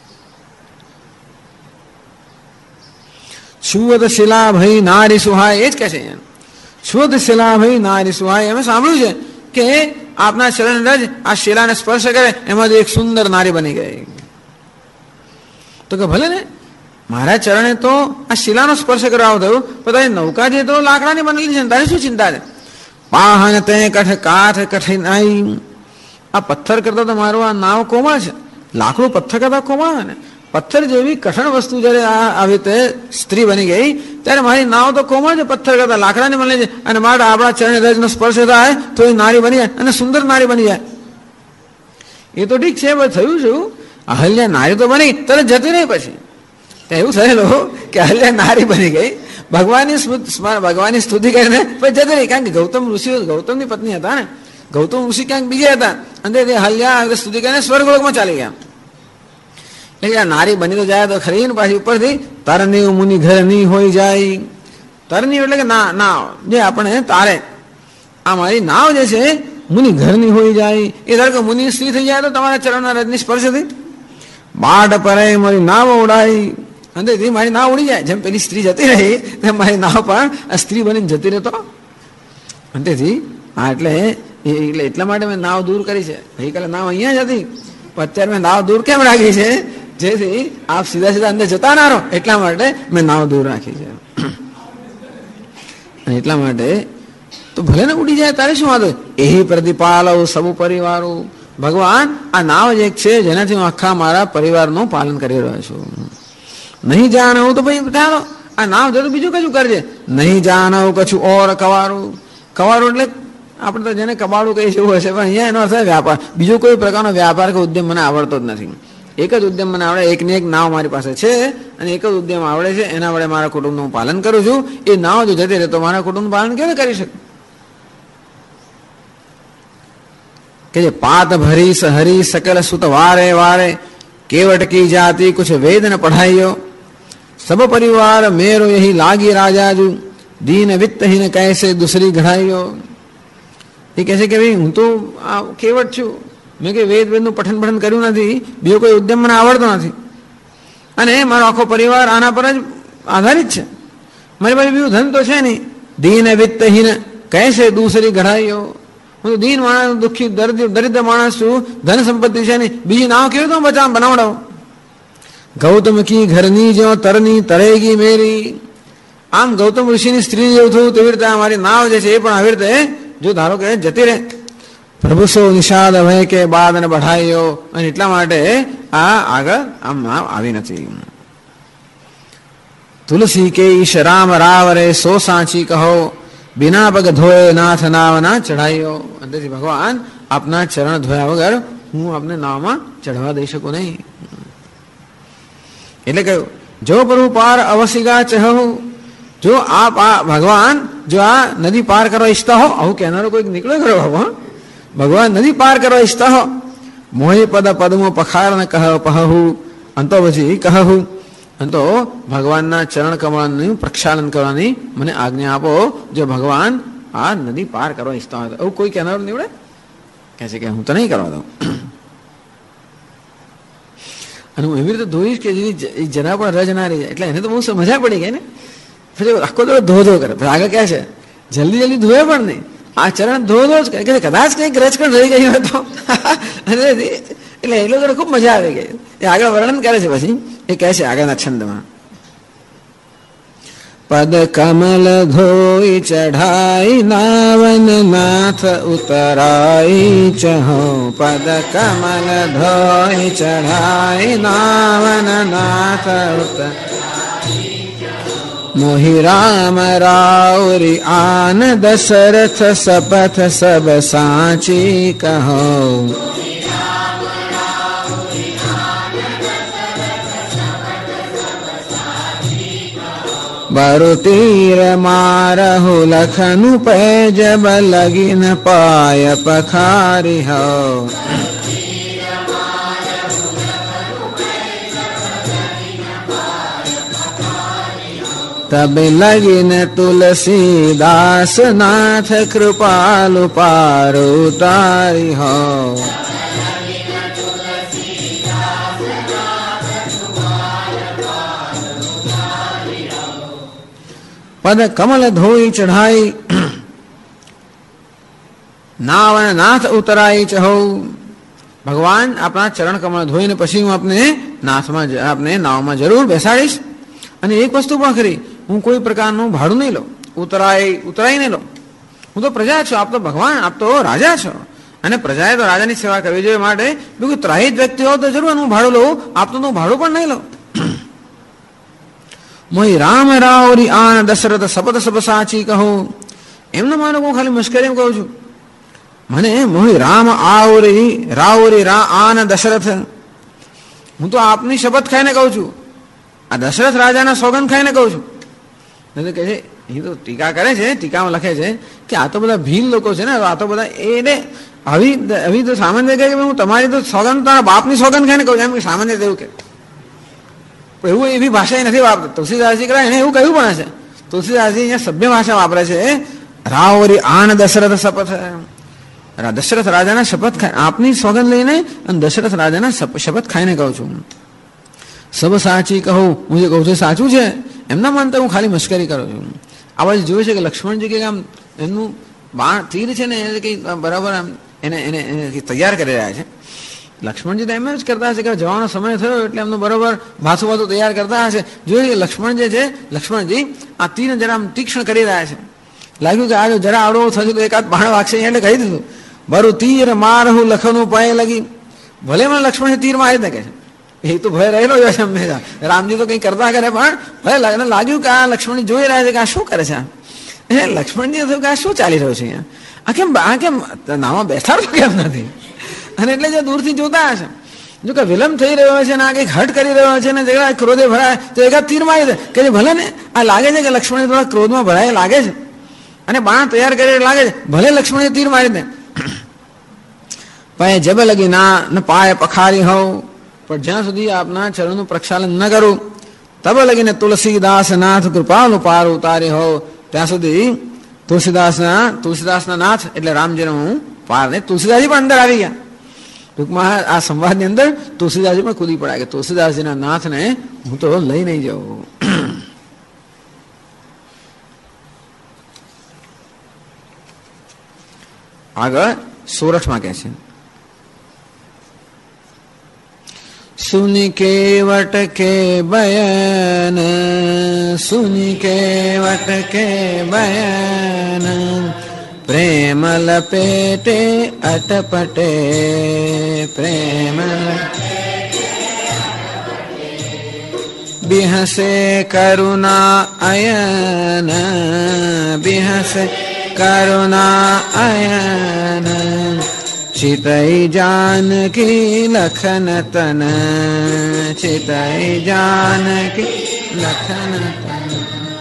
છુવત શિલા ભઈ નારી સુહાય. એ જ કહે છે છુવત શિલા ભઈ નારી સુહાય. અમે સાંભળ્યું છે કે આપના ચરણ રજ આ શિલાને સ્પર્શ કરે એમાંથી એક સુંદર નારી બની ગઈ. તો કે ભલે ને મારા ચરણે તો આ શિલાનો સ્પર્શ કરાવો થયું, પણ તારી નૌકા જે તો લાકડાની બનેલી છે, તારી શું ચિંતા છે? પાહન તે કઠ કાઠ કઠિનાઈ. આ પથ્થર કરતા તો મારું આ નાવ કોમળ છે. લાકડું પથ્થર કરતા કોમળ હોય ને. પથ્થર જેવી કઠણ વસ્તુ જયારે આવી રીતે સ્ત્રી બની ગઈ ત્યારે મારી નાવ તો કોમળ છે, પથ્થર કરતા લાકડાની બનેલી છે. અને મારા આપણા ચરણ રજનો સ્પર્શ થાય તો એ નારી બની જાય અને સુંદર નારી બની જાય. એ તો ઠીક છે, પણ થયું શું, અહલ્યા નારી તો બની તરત જતી નહીં. પછી એવું થયેલું કે અહલ્યા નારી બની ગઈ, ભગવાનની સ્તુતિ કરીને પછી જતી રહી. કારણ કે ગૌતમની પત્ની હતા ને, ગૌતમ ઋષિ ક્યાંક બીજા હતા, અને તે અહલ્યા સ્તુતિ કરીને સ્વર્ગલોકમાં ચાલી ગયા. એટલે નારી બની તો જાય તો ખરી ને, પાછી ઉપરથી તરની મુનિ ઘર ની હોય જાય. તરની એટલે કે નાવ જે આપણે તારે, આ મારી નાવ જે છે મુનિ ઘરની હોઈ જાય. એ ધારો કે મુનિ સ્ત્રી થઈ જાય તો તમારા ચરણના રજની સ્પર્શથી બાડ પરે મારી નાવ ઉડાઈ. અંદરથી મારી નાવ ઉડી જાય. જેમ પેલી સ્ત્રી જતી રહી તેમ મારી નાવ પણ સ્ત્રી બનીને જતી રહેતો. તેથી હા એટલે એટલા માટે મેં નાવ દૂર કરી છે. ગઈકાલે નાવ અહીંયા જ હતી, પણ અત્યારે મેં નાવ દૂર કેમ રાખી છે? જેથી આપ સીધા સીધા અંદર જતા ના રહો, એટલા માટે મેં નાવ દૂર રાખી છે. એટલા માટે તો ભલે ને ઉડી જાય તારે શું વાંધો? એહી પ્રતિપાલવ સબુ પરિવારો. ભગવાન આ નાવ જ એક છે જેનાથી હું આખા મારા પરિવારનું પાલન કરી રહ્યો છું. નહીં જાણવું તો ભાઈ ચાલો આ નાવ જતું બીજું કશું કરજે. નહીં જાણવું કશું ઓર કવારું. કવારું એટલે આપણે તો જેને કબાડું કહી જેવું હશે, પણ અહીંયા એનો અર્થ વ્યાપાર. બીજો કોઈ પ્રકારનો વ્યાપાર કે ઉદ્યમ મને આવડતો જ નથી. એક જ ઉદ્યમ મને આવડે, એકની એક નાવ મારી પાસે છે અને એક જ ઉદ્યમ આવડે છે, એના વડે મારા કુટુંબનું હું પાલન કરું છું. એ નાવ જો જતી રહે તો મારા કુટુંબનું પાલન કેવી કરી શકું? કે જે પાત ભરી હરી સકલ સુત વારે વારે केवट की जाति कुछ वेद न पढ़ाइयो सब परिवार मेरो यही लागी राजाजू दीन वित्तहीन कैसे दूसरी घड़ाइयो. એ કહે છે કે ભાઈ હું તો આ કેવટ છું, મેં કે વેદ વેદનું પઠન કર્યું નથી, બીજો કોઈ ઉદ્યમ મને આવડતો નથી અને મારો આખો પરિવાર આના પર જ આધારિત છે. મારી પાસે બીજું ધન તો છે નહીં. દીન વિત્તહીન કૈસે દૂસરી ઘડાઈઓ. હું તો દીન માણસ, દુઃખી દરિદ્ર માણસ છું, ધન સંપત્તિ છે નહીં, બીજી નાવ કેવી રીતે બનાવડાવો? ગૌતમ કી ઘરની જો તરની તરેગી મેરી. આમ ગૌતમ ઋષિની સ્ત્રી જેવું થયું તેવી રીતે મારી નાવ જે છે એ પણ આવી રીતે જો ધારો કે જતી રહે. પ્રભુ સો નિષાદ ભય કે બાદ ને બઢાઈઓ. અને એટલા માટે આ આગળ આમ નાવ આવી નથી. તુલસી કે ઈશ રામ રાવ રે સો સાચી કહો બિના પગ ધોએ નાથ નાવ ના ચઢાઈઓ. અંદરથી ભગવાન આપના ચરણ ધોયા વગર હું આપને નાવમાં ચઢવા દઈ શકું નહીં. એટલે કહ્યું જો પ્રભુ પાર અવસિગા ચહુ. જો આપ આ ભગવાન જો આ નદી પાર કરવા ઈચ્છતા હો, આવું કહેનારો કોઈક નીકળ્યો ખરો બાબા? ભગવાન નદી પાર કરવા ઈચ્છતા હો, મોહી પદ પદમો પખાર ન કહ પહુ અંતો પછી કહુ. અંતો ભગવાનના ચરણ કમળનું પ્રક્ષાલન કરવાની મને આજ્ઞા આપો. જો ભગવાન આ નદી પાર કરવા ઈચ્છતા હોય, એવું કોઈ કહેનારો નીવડે? કહે છે કે હું તો નહીં કરવા દઉં. અને હું એવી રીતે ધોઈશ કે જેની જરા પણ રજ ના રહી જાય. એટલે એને તો બહુ મજા પડી ગઈ ને. પછી આખો ધો ધો કરે. આગળ ક્યાં છે જલ્દી જલ્દી ધોવે પણ નહીં, આ ચરણ ધો જ કરે. કદાચ કંઈક રજ પણ રહી ગઈ હોય તો એટલે એ લોકોને ખૂબ મજા આવી ગઈ. એ આગળ વર્ણન કરે છે. પછી એ કહે છે આગળના છંદમાં પદ કમલ ધોઈ ચઢાઈ નાવન નાથ ઉતરાઈ ચહો. પદ કમલ ધોઈ ચઢાઈ નાવન નાથ ઉતરાઈ મોહી રામ રાઉરી આન દશરથ સપથ સબ સાચી કહો. બરુ તીર મારહુ લખનું પેજબ લગીન પાય પખારી હો. તબ લગીન તુલસીદાસ નાથ કૃપાલુ પાર ઉતારી હો. પદ કમલ ધોઈ ચઢાઈ નાવ અને નાથ ઉતરાઈ ચહો. ભગવાન આપણા ચરણ કમળ ધોઈને પછી હું આપને નાવમાં જરૂર બેસાડીશ. અને એક વસ્તુ પણ ખરી, હું કોઈ પ્રકારનું ભાડું નહીં લઉં, ઉતરાઈ નહીં લઉં. હું તો પ્રજા છું, આપ તો ભગવાન, આપ તો રાજા છો અને પ્રજાએ તો રાજાની સેવા કરવી જોઈએ. માટે બિલકુલ ત્રાહિત વ્યક્તિ હો તો જરૂર હું ભાડું લઉં, આપ તો હું ભાડું પણ નહીં લઉં. મોહી રામ રાવરી આન દશરથ સપત સબ સાચી કહો. એમને માનો હું ખાલી મશ્કરી એમ કહું છું. મને મોહી રામ રાવરી આન દશરથ, હું તો આપની શપથ ખાઈને કહું છું, આ દશરથ રાજાના સોગંદ ખાઈને કહું છું. કહે છે એ તો ટીકા કરે છે, ટીકામાં લખે છે કે આ તો બધા ભીલ લોકો છે ને, આ તો બધા એને આવી તો સામાન્ય કહે કે હું તમારી તો સોગંદ તારા બાપની સોગંદ ખાઈને કહું છું. એમ કે સામાન્ય એવું કે એવું એવી ભાષા નથી વાપરતા. તુલસીદાસજી કરે એને એવું કહ્યું પણ હશે. તુલસીદાસજી અહીંયા સભ્ય ભાષા વાપરે છે. રાવરી આન દશરથ શપથ, દશરથ રાજાના શપથ ખાઈ આપની સોગંદ લઈને અને દશરથ રાજાના શપથ ખાઈને કહું છું. સબ સાચી કહું, હું જે કહું છું સાચું છે. એમના માનતા હું ખાલી મશ્કરી કરું છું. આ બાજુ જોયું છે કે લક્ષ્મણજી કે આમ એમનું બાણ તીર છે ને એ કઈ બરાબર એને એને તૈયાર કરી રહ્યા છે. લક્ષ્મણજી તો એમ જ કરતા હશે કે જવાનો સમય થયો એટલે એમનું બરોબર ભાથું ભાથું તૈયાર કરતા હશે. જોઈએ લક્ષ્મણ જે છે, લક્ષ્મણજી આ તીર જરા તીક્ષ્ણ કરી રહ્યા છે. લાગ્યું કે આ જરા આવડો થશે તો એકાદ બાણ વાગશે એટલે કહી દીધું, બરું તીર મારહું લખનું પાય લગી. ભલે મને લક્ષ્મણ તીર મારી દે કે છે, એ તો ભય રહેલો જ હશે હંમેશા. રામજી તો કંઈ કરતા કરે પણ ભલે લાગ્યું કે આ લક્ષ્મણજી જોઈ રહ્યા છે કે આ શું કરે છે. લક્ષ્મણજી થયું કે આ શું ચાલી રહ્યું છે અહીંયા, આ કેમ નામાં બેસાડતો કેમ નથી. અને એટલે જે દૂરથી જોતા હશે, જો કે વિલંબ થઈ રહ્યો છે ને આ કંઈક હટ કરી રહ્યો છે ને જરા ક્રોધે ભરાય તો એકાદ તીર મારી દે કે ભલે ને આ લાગે છે કે લક્ષ્મણ થોડા ક્રોધમાં ભરાય લાગે છે અને બાણ તૈયાર કરી લાગે છે, ભલે લક્ષ્મણ તીર મારી દે. પાય જબ લગી ના પાય પખારી હોવ, પણ જ્યાં સુધી આપના ચરણનું પ્રક્ષાલન ન કરું તબ લગીને તુલસીદાસ નાથ કૃપાનું પાર ઉતારી હોવ, ત્યાં સુધી તુલસીદાસના નાથ એટલે રામજીનો હું પાર નહીં. તુલસીદાસજી પણ અંદર આવી ગયા. ટૂંકમાં આ સંવાદની અંદર તુલસીદાસજી પણ કૂદી પડ્યા કે તુલસીદાસજીના નાથને હું તો લઈ નહીં જાઉં. આગળ સોરઠમાં કહે છે, સુની કેવટ કે બયન, સુની કેવટ કે બયન, પ્રેમ લપેટે અટપટે, પ્રેમ બિહસે કરુણા અયન, બિહસે કરુણા અયન, ચિતઈ જાનકી લખન તન, ચિતઈ જાનકી લખન તન.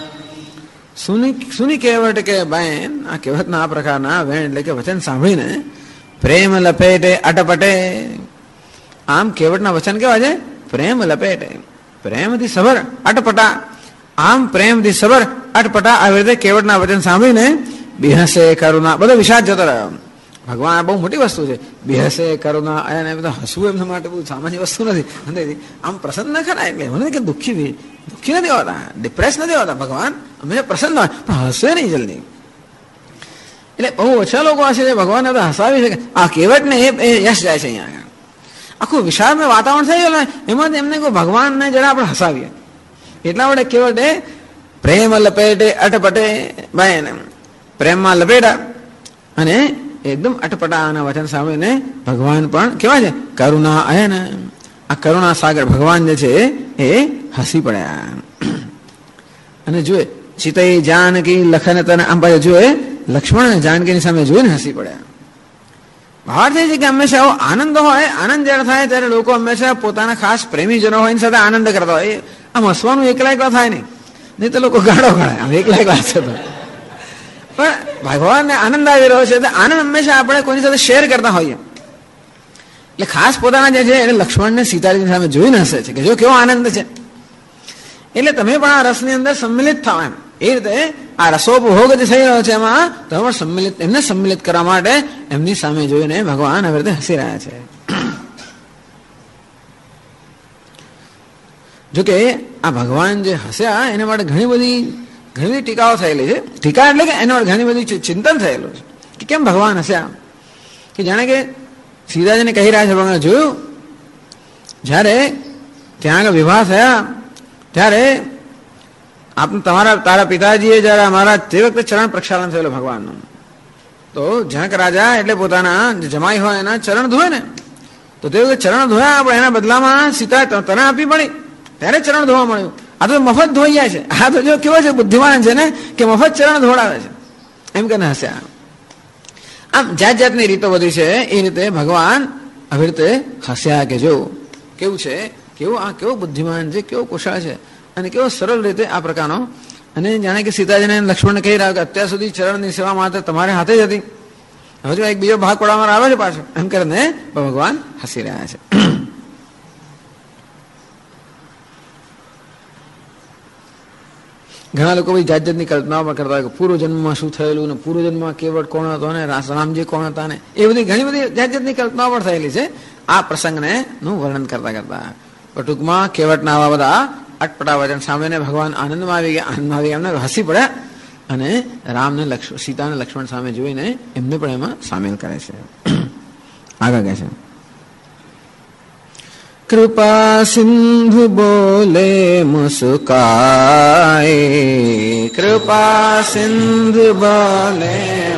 સુની કેવટ કે બહેન, આ કહેવતના આ પ્રકારના વેણ એટલે કે વચન સાંભળીને પ્રેમ લપેટે અટપટે. આમ કેવટના વચન કેવા છે? પ્રેમ લપેટે, પ્રેમથી સબર અટપટા. આમ પ્રેમથી સબર અટપટા આવી રીતે કેવટના વચન સાંભળીને બિહસે કરુણા, બધો વિષાદ જતો રહ્યો. ભગવાન બહુ મોટી વસ્તુ છે. બિહસે કરુણા અને બધા હસવું એમના માટે બહુ સામાન્ય વસ્તુ નથી. આમ પ્રસન્ન ખરા એટલે મને કે દુઃખી નથી હોતા, ડિપ્રેસ નથી હોતા. ભગવાન અમે પ્રસન્ન હોય પણ હસે નહીં જલ્દી. એટલે બહુ ઓછા લોકો હશે જે ભગવાનને બધા હસાવી શકે. આ કેવટને એ યશ જાય છે. અહીંયા આખું વિશાળમય વાતાવરણ થઈ ગયેલું એમાં એમને કોઈ ભગવાનને જરા આપણે હસાવીએ એટલા વડે કેવટે પ્રેમ લપેટે અટપટે બહેન, પ્રેમમાં લપેટા અને એકદમ અટપટાના વચન સાંભળીને ભગવાન પણ કેવા છે? કરુણા અયન. આ કરુણા સાગર ભગવાન જે છે એ હસી પડ્યા. અને જોએ સીતઈ જાનકી લખન તન, આમ પાછું જોએ લક્ષ્મણ જાનકીની સામે જોઈને હસી પડ્યા. ભાવ થાય છે કે હંમેશા આવો આનંદ હોય, આનંદ જયારે થાય ત્યારે લોકો હંમેશા પોતાના ખાસ પ્રેમીજનો હોય એની સાથે આનંદ કરતા હોય. આમ હસવાનું એકલા એકલા થાય નહીં તો લોકો ગાળો ગાળે આમ એકલા એકલા હશે તો. પણ ભગવાનને આનંદ આવી રહ્યો છે તો આનંદ હંમેશા આપણે કોઈની સાથે શેર કરતા હોઈએ. એટલે ખાસ પોતાના જે છે એને લક્ષ્મણને સીતાજીની સામે જોઈને હસે છે કે જો કેવો આનંદ છે. એટલે તમે પણ આ રસની અંદર સંમિલિત થાવ. એમ એ રીતે આ રસોપભોગ જે થઈ રહ્યો છે એમાં તમે એમને સંમિલિત કરવા માટે એમની સામે જોઈને ભગવાન આવી રીતે હસી રહ્યા છે. જોકે આ ભગવાન જે હસ્યા એના માટે ઘણી બધી ટીકાઓ થયેલી છે. ટીકા એટલે કે એના માટે ઘણી બધી ચિંતન થયેલું છે કે કેમ ભગવાન હસ્યા. કે જાણે કે સીતાજીને કહી રહ્યા છે, ભગવાન જોયું જ્યારે ત્યાં આગળ વિવાહ થયા ત્યારે તારા પિતાજીએ જયારે અમારા તે વખતે ચરણ પ્રક્ષાલન થયેલું ભગવાનનું. તો જનક રાજા એટલે પોતાના જમાઈ હોય એના ચરણ ધોય ને, તો તે વખતે ચરણ ધોયા પણ એના બદલામાં સીતા તને આપી પડી ત્યારે ચરણ ધોવા મળ્યું. આ તો મફત ધોઈ જાય છે. આ તો જો કેવો છે બુદ્ધિમાન છે ને કે મફત ચરણ ધોડાવે છે એમ કે હસ્યા. આમ જાત જાતની રીતો બધી છે એ રીતે ભગવાન આવી રીતે હસ્યા કે જો કેવું છે, કેવો બુદ્ધિમાન છે, કેવો કુશળ છે અને કેવો સરળ રીતે આ પ્રકારનો. અને જાણે કે સીતાજીને લક્ષ્મણને કહી રહ્યા કે અત્યાર સુધી ચરણની સેવા માત્ર તમારે હાથે જ હતી, હવે જો એક બીજો ભાગ પડવામાં આવે છે પાછો એમ કરીને ભગવાન હસી રહ્યા છે. ઘણા લોકો જાત જાતની કલ્પનાઓ પણ કરતા હોય કે પૂર્વજન્મમાં શું થયેલું ને પૂર્વજન્મમાં કેવટ કોણ હતો ને રામજી કોણ હતા ને એ બધી ઘણી બધી જાત જાતની કલ્પનાઓ પણ થયેલી છે આ પ્રસંગને નું વર્ણન કરતા કરતા. પણ ટૂંકમાં કેવટના આવા બધા અટપટા વચન સાંભળીને ભગવાન આનંદમાં આવી ગયા. એમને હસી પડ્યા અને રામને સીતાને લક્ષ્મણ સામે જોઈને એમને પણ એમાં સામેલ કરે છે. આગળ કહે છે, કૃપા સિંધુ બોલે મુસ્કાએ, કૃપા સિંધુ બોલે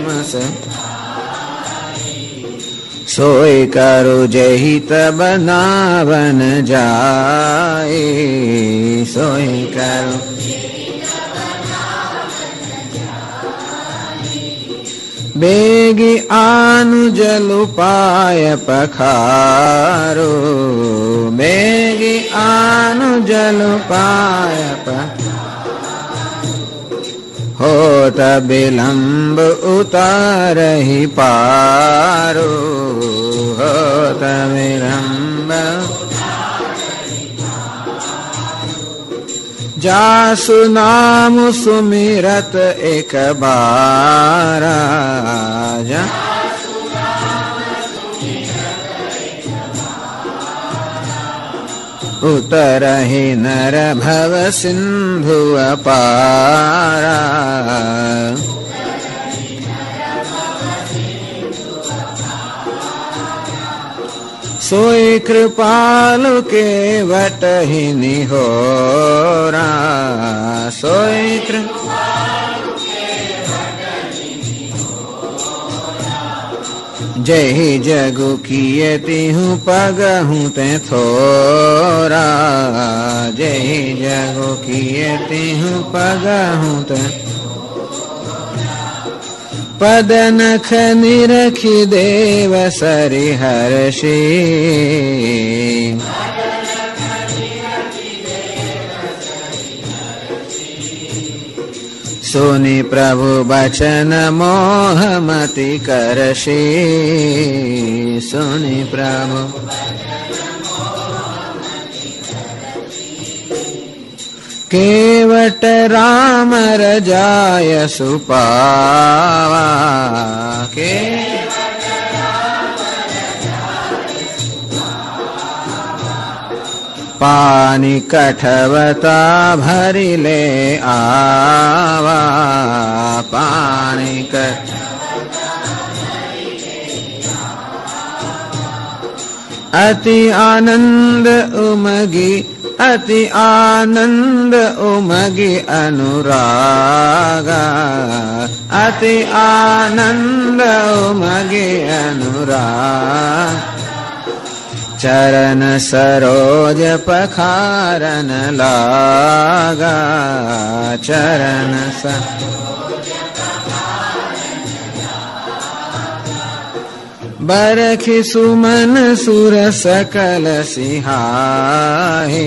સોય કરો જહિત બનાવન જાય, સોય કરો બેગી આનુ જલુપાય પખારો, બેગી આનુ જલુપાય હોત વિલંબ ઉતારહી પારો, હોત વિલંબ જાસુ નામ સુમિરત એક બારા, ઉતરહી નર ભવ સિંધુ અપારા, સોય કૃપાલુ કેવટ હિ નિહોરા, સોય કૃપાલુ જય જગુ કીયતિ હું પગ હું તે થોરા, જય જગુ કીયતિ હું પગ હું તે પદ નખ નિરખી દેવ સરી હર્ષી, સુની પ્રભુ બચન મોહમતી કરશી, સુની પ્રભુ કેવટ રામ રજાય સુપાવા, કે પાની કઠવતા ભરી લે આવા, પાણી અતિ આનંદ ઉમગી, અતિ આનંદ ઉમગી અનુરાગા, અતિ આનંદ ઉમગી અનુરાગ, ચરણ સરોજ પખારન લાગા, ચરણ બરખી સુમન સુર સકલ સિંહાહે,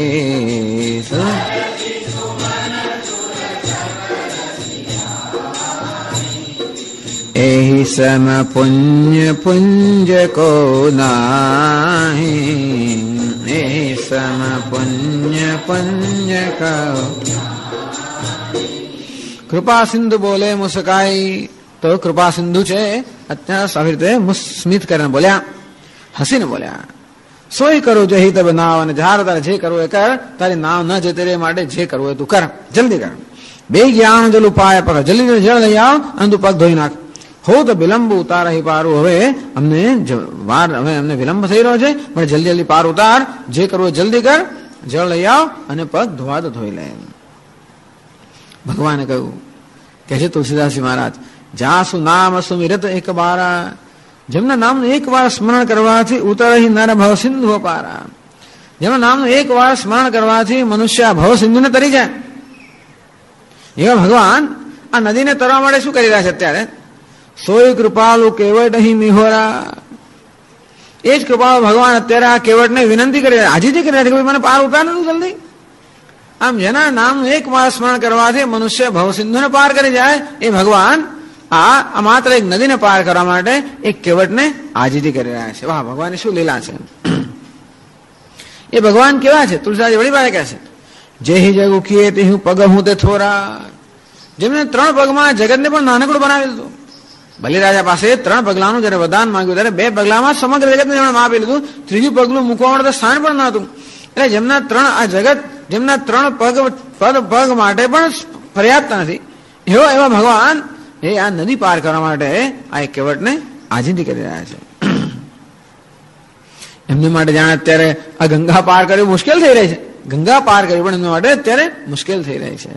એહી સમ પુણ્ય પુંજ કો નાહી, એહી સમ પુણ્ય પુંજ કો. કૃપા સિંધુ બોલે મુસ્કાઈ, તો કૃપા સિંધુ છે અત્યારે આવી રીતે સ્મિત કરીને બોલ્યા, હસીને બોલ્યા, સોય કરું જો હિત બનાવ, અને જાર તારે જે કરવું એ કર, તારી નાવ ન જતે રે માટે જે કરવું એ તું કર, જલ્દી કર. બે જ્ઞાન જલું પાય પકડ, જલ્દી જળ લઈ આવ અને તું પગ ધોઈ નાખ. હો તો વિલંબ ઉતાર અહીં પારું, હવે અમને વાર, હવે અમને વિલંબ થઈ રહ્યો છે, પણ જલ્દી જલ્દી પાર ઉતાર, જે કરવું એ જલ્દી કર, જળ લઈ આવ અને પગ ધોવા તો ધોઈ લે. ભગવાને કહ્યું કે છે તુલસીદાસજી મહારાજ, જાસુ નામ સુમિરત એક બારા, જેમના નામનું એક વાર સ્મરણ કરવાથી ઉતરહી નર ભવ સિંધુ પારા, જેમના નામનું એક વાર સ્મરણ કરવાથી મનુષ્ય ભવ સિંધુને તરી જાય. એવા ભગવાન આ નદીને તરવા માટે શું કરી રહ્યા છે અત્યારે? સોય કૃપાલુ કેવટ અહીં નિહોરા, એ જ કૃપાળુ ભગવાન અત્યારે આ કેવટને વિનંતી કરી રહ્યા, આજીજી કરી રહ્યા છે કે મને પાર ઉતાર નથી જલ્દી. આમ જેના નામનું એક વાર સ્મરણ કરવાથી મનુષ્ય ભવ સિંધુને પાર કરી જાય, એ ભગવાન આ માત્ર એક નદીને પાર કરવા માટે એક કેવટને આજીજી કરી રહ્યા છે. વાહ, ભગવાનની શું લીલા છે! એ ભગવાન કેવા છે? તુલસીદાસ વળી પાસે કહે છે, જે જગુ કીએ તે હું પગ હું તે થોરા, જેમને 3 પગમાં જગતને પણ નાનકડું બનાવી દીધું. બલિરાજા પાસે 3 પગલાનું જયારે વરદાન માંગ્યું ત્યારે 2 પગલામાં સમગ્ર જગતને જેમણે આપી લીધું, 3જું પગલું મૂકવા માટે સ્થાન પણ નહોતું. એટલે જેમના 3 આ જગત, જેમના 3 પગ માટે પણ પર્યાપ્ત નથી, એવા ભગવાન એ આ નદી પાર કરવા માટે આ એક કેવટને આજીજી કરી રહ્યા છે. એમની માટે જાણે અત્યારે આ ગંગા પાર કરવી મુશ્કેલ થઈ રહી છે. ગંગા પાર કરવી પણ એમના માટે અત્યારે મુશ્કેલ થઈ રહી છે.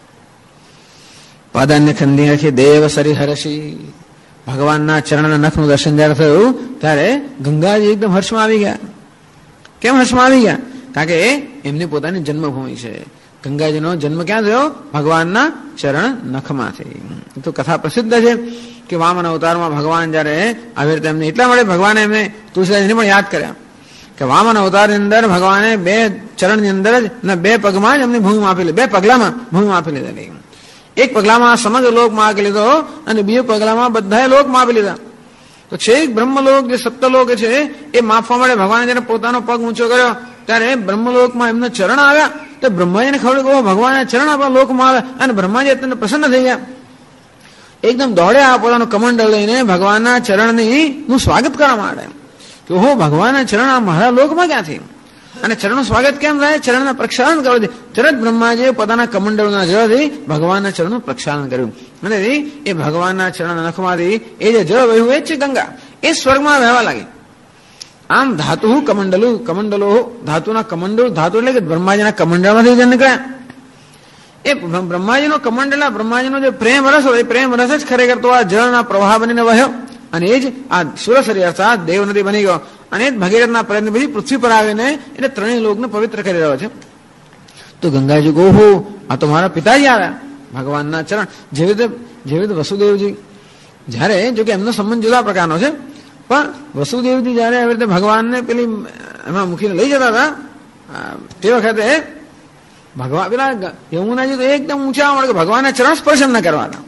પાદાન્ય ખંડી રાખી દેવ સરી હરસી. ભગવાનના ચરણના નખનું દર્શન જયારે થયું ત્યારે ગંગાજી એકદમ હર્ષમાં આવી ગયા. કેમ હર્ષમાં આવી ગયા? કારણ કે એમની પોતાની જન્મભૂમિ છે. ગંગાજીનો જન્મ ક્યાં થયો? ભગવાનના ચરણ નખમાંથી. તો કથા પ્રસિદ્ધ છે કે વામન અવતારમાં ભગવાન જયારે આવી રીતે એમને એટલા માટે ભગવાને એમને તુલસીદાસને પણ યાદ કર્યા કે વામન અવતારની અંદર ભગવાને 2 ચરણની અંદર જ અને 2 પગમાં જ એમની ભૂમિ આપી લીધી. 2 પગલામાં ભૂમિ આપી લીધેલી. એક પગલામાં સમગ્ર લોક માં આપી લીધો અને બીજો પગલામાં બધા લોક માં આપી લીધા. તો છેક બ્રહ્મલોક જે સપ્તલોક છે એ માપવા માટે ભગવાને જયારે પોતાનો પગ ઊંચો કર્યો ત્યારે બ્રહ્મલોકમાં એમના ચરણ આવ્યા. તો બ્રહ્માજીને ખબર કે ભગવાનના ચરણ આપણા લોકમાં આવે અને બ્રહ્માજી અત્યંત પ્રસન્ન થઈ ગયા. એકદમ દોડ્યા પોતાનું કમંડળ લઈને ભગવાનના ચરણનું સ્વાગત કરવા માટે કે હો ભગવાનના ચરણ આ મારા લોકમાં ક્યાંથી? અને ચરણનું સ્વાગત કેમ થાય? ચરણના પ્રક્ષાલન કરવાથી. તરત બ્રહ્માજીએ પોતાના કમંડળના જળથી ભગવાનના ચરણનું પ્રક્ષાલન કર્યું અને એ ભગવાનના ચરણના નખમાંથી એ જે જળ વહ્યું એ છે ગંગા. એ સ્વર્ગમાં વહેવા લાગી. આમ ધાતુ કમંડલો ધાતુના કમંડળ, ધાતુ એટલે કે બ્રહ્માજીના કમંડળમાંથી જ નીકળ્યા. એ બ્રહ્માજીનો કમંડળ, બ્રહ્માજીનો જે પ્રેમ રસ હોય એ પ્રેમ રસ જ ખરેખર તો આ જળના પ્રવાહ બનીને વહ્યો અને એ જ આ સુરસરી અર્થાત દેવ નદી બની ગયો અને એ ભગીરથના પ્રયત્ન પછી પૃથ્વી પર આવીને એટલે 3 લોકને પવિત્ર કરી રહ્યો છે. તો ગંગાજી ઓહો આ તો મારા પિતાજી આવ્યા ભગવાનના ચરણ. જેવી રીતે વસુદેવજી જયારે જો કે એમનો સંબંધ જુદા પ્રકારનો છે પણ વસુદેવજી જયારે આવી રીતે ભગવાનને પેલી એમાં મૂકીને લઈ જતા હતા તે વખતે ભગવાન પેલા યમુનાજી તો એકદમ ઊંચા મળે કે ભગવાનના ચરણ સ્પર્શ ન કરવા હતા.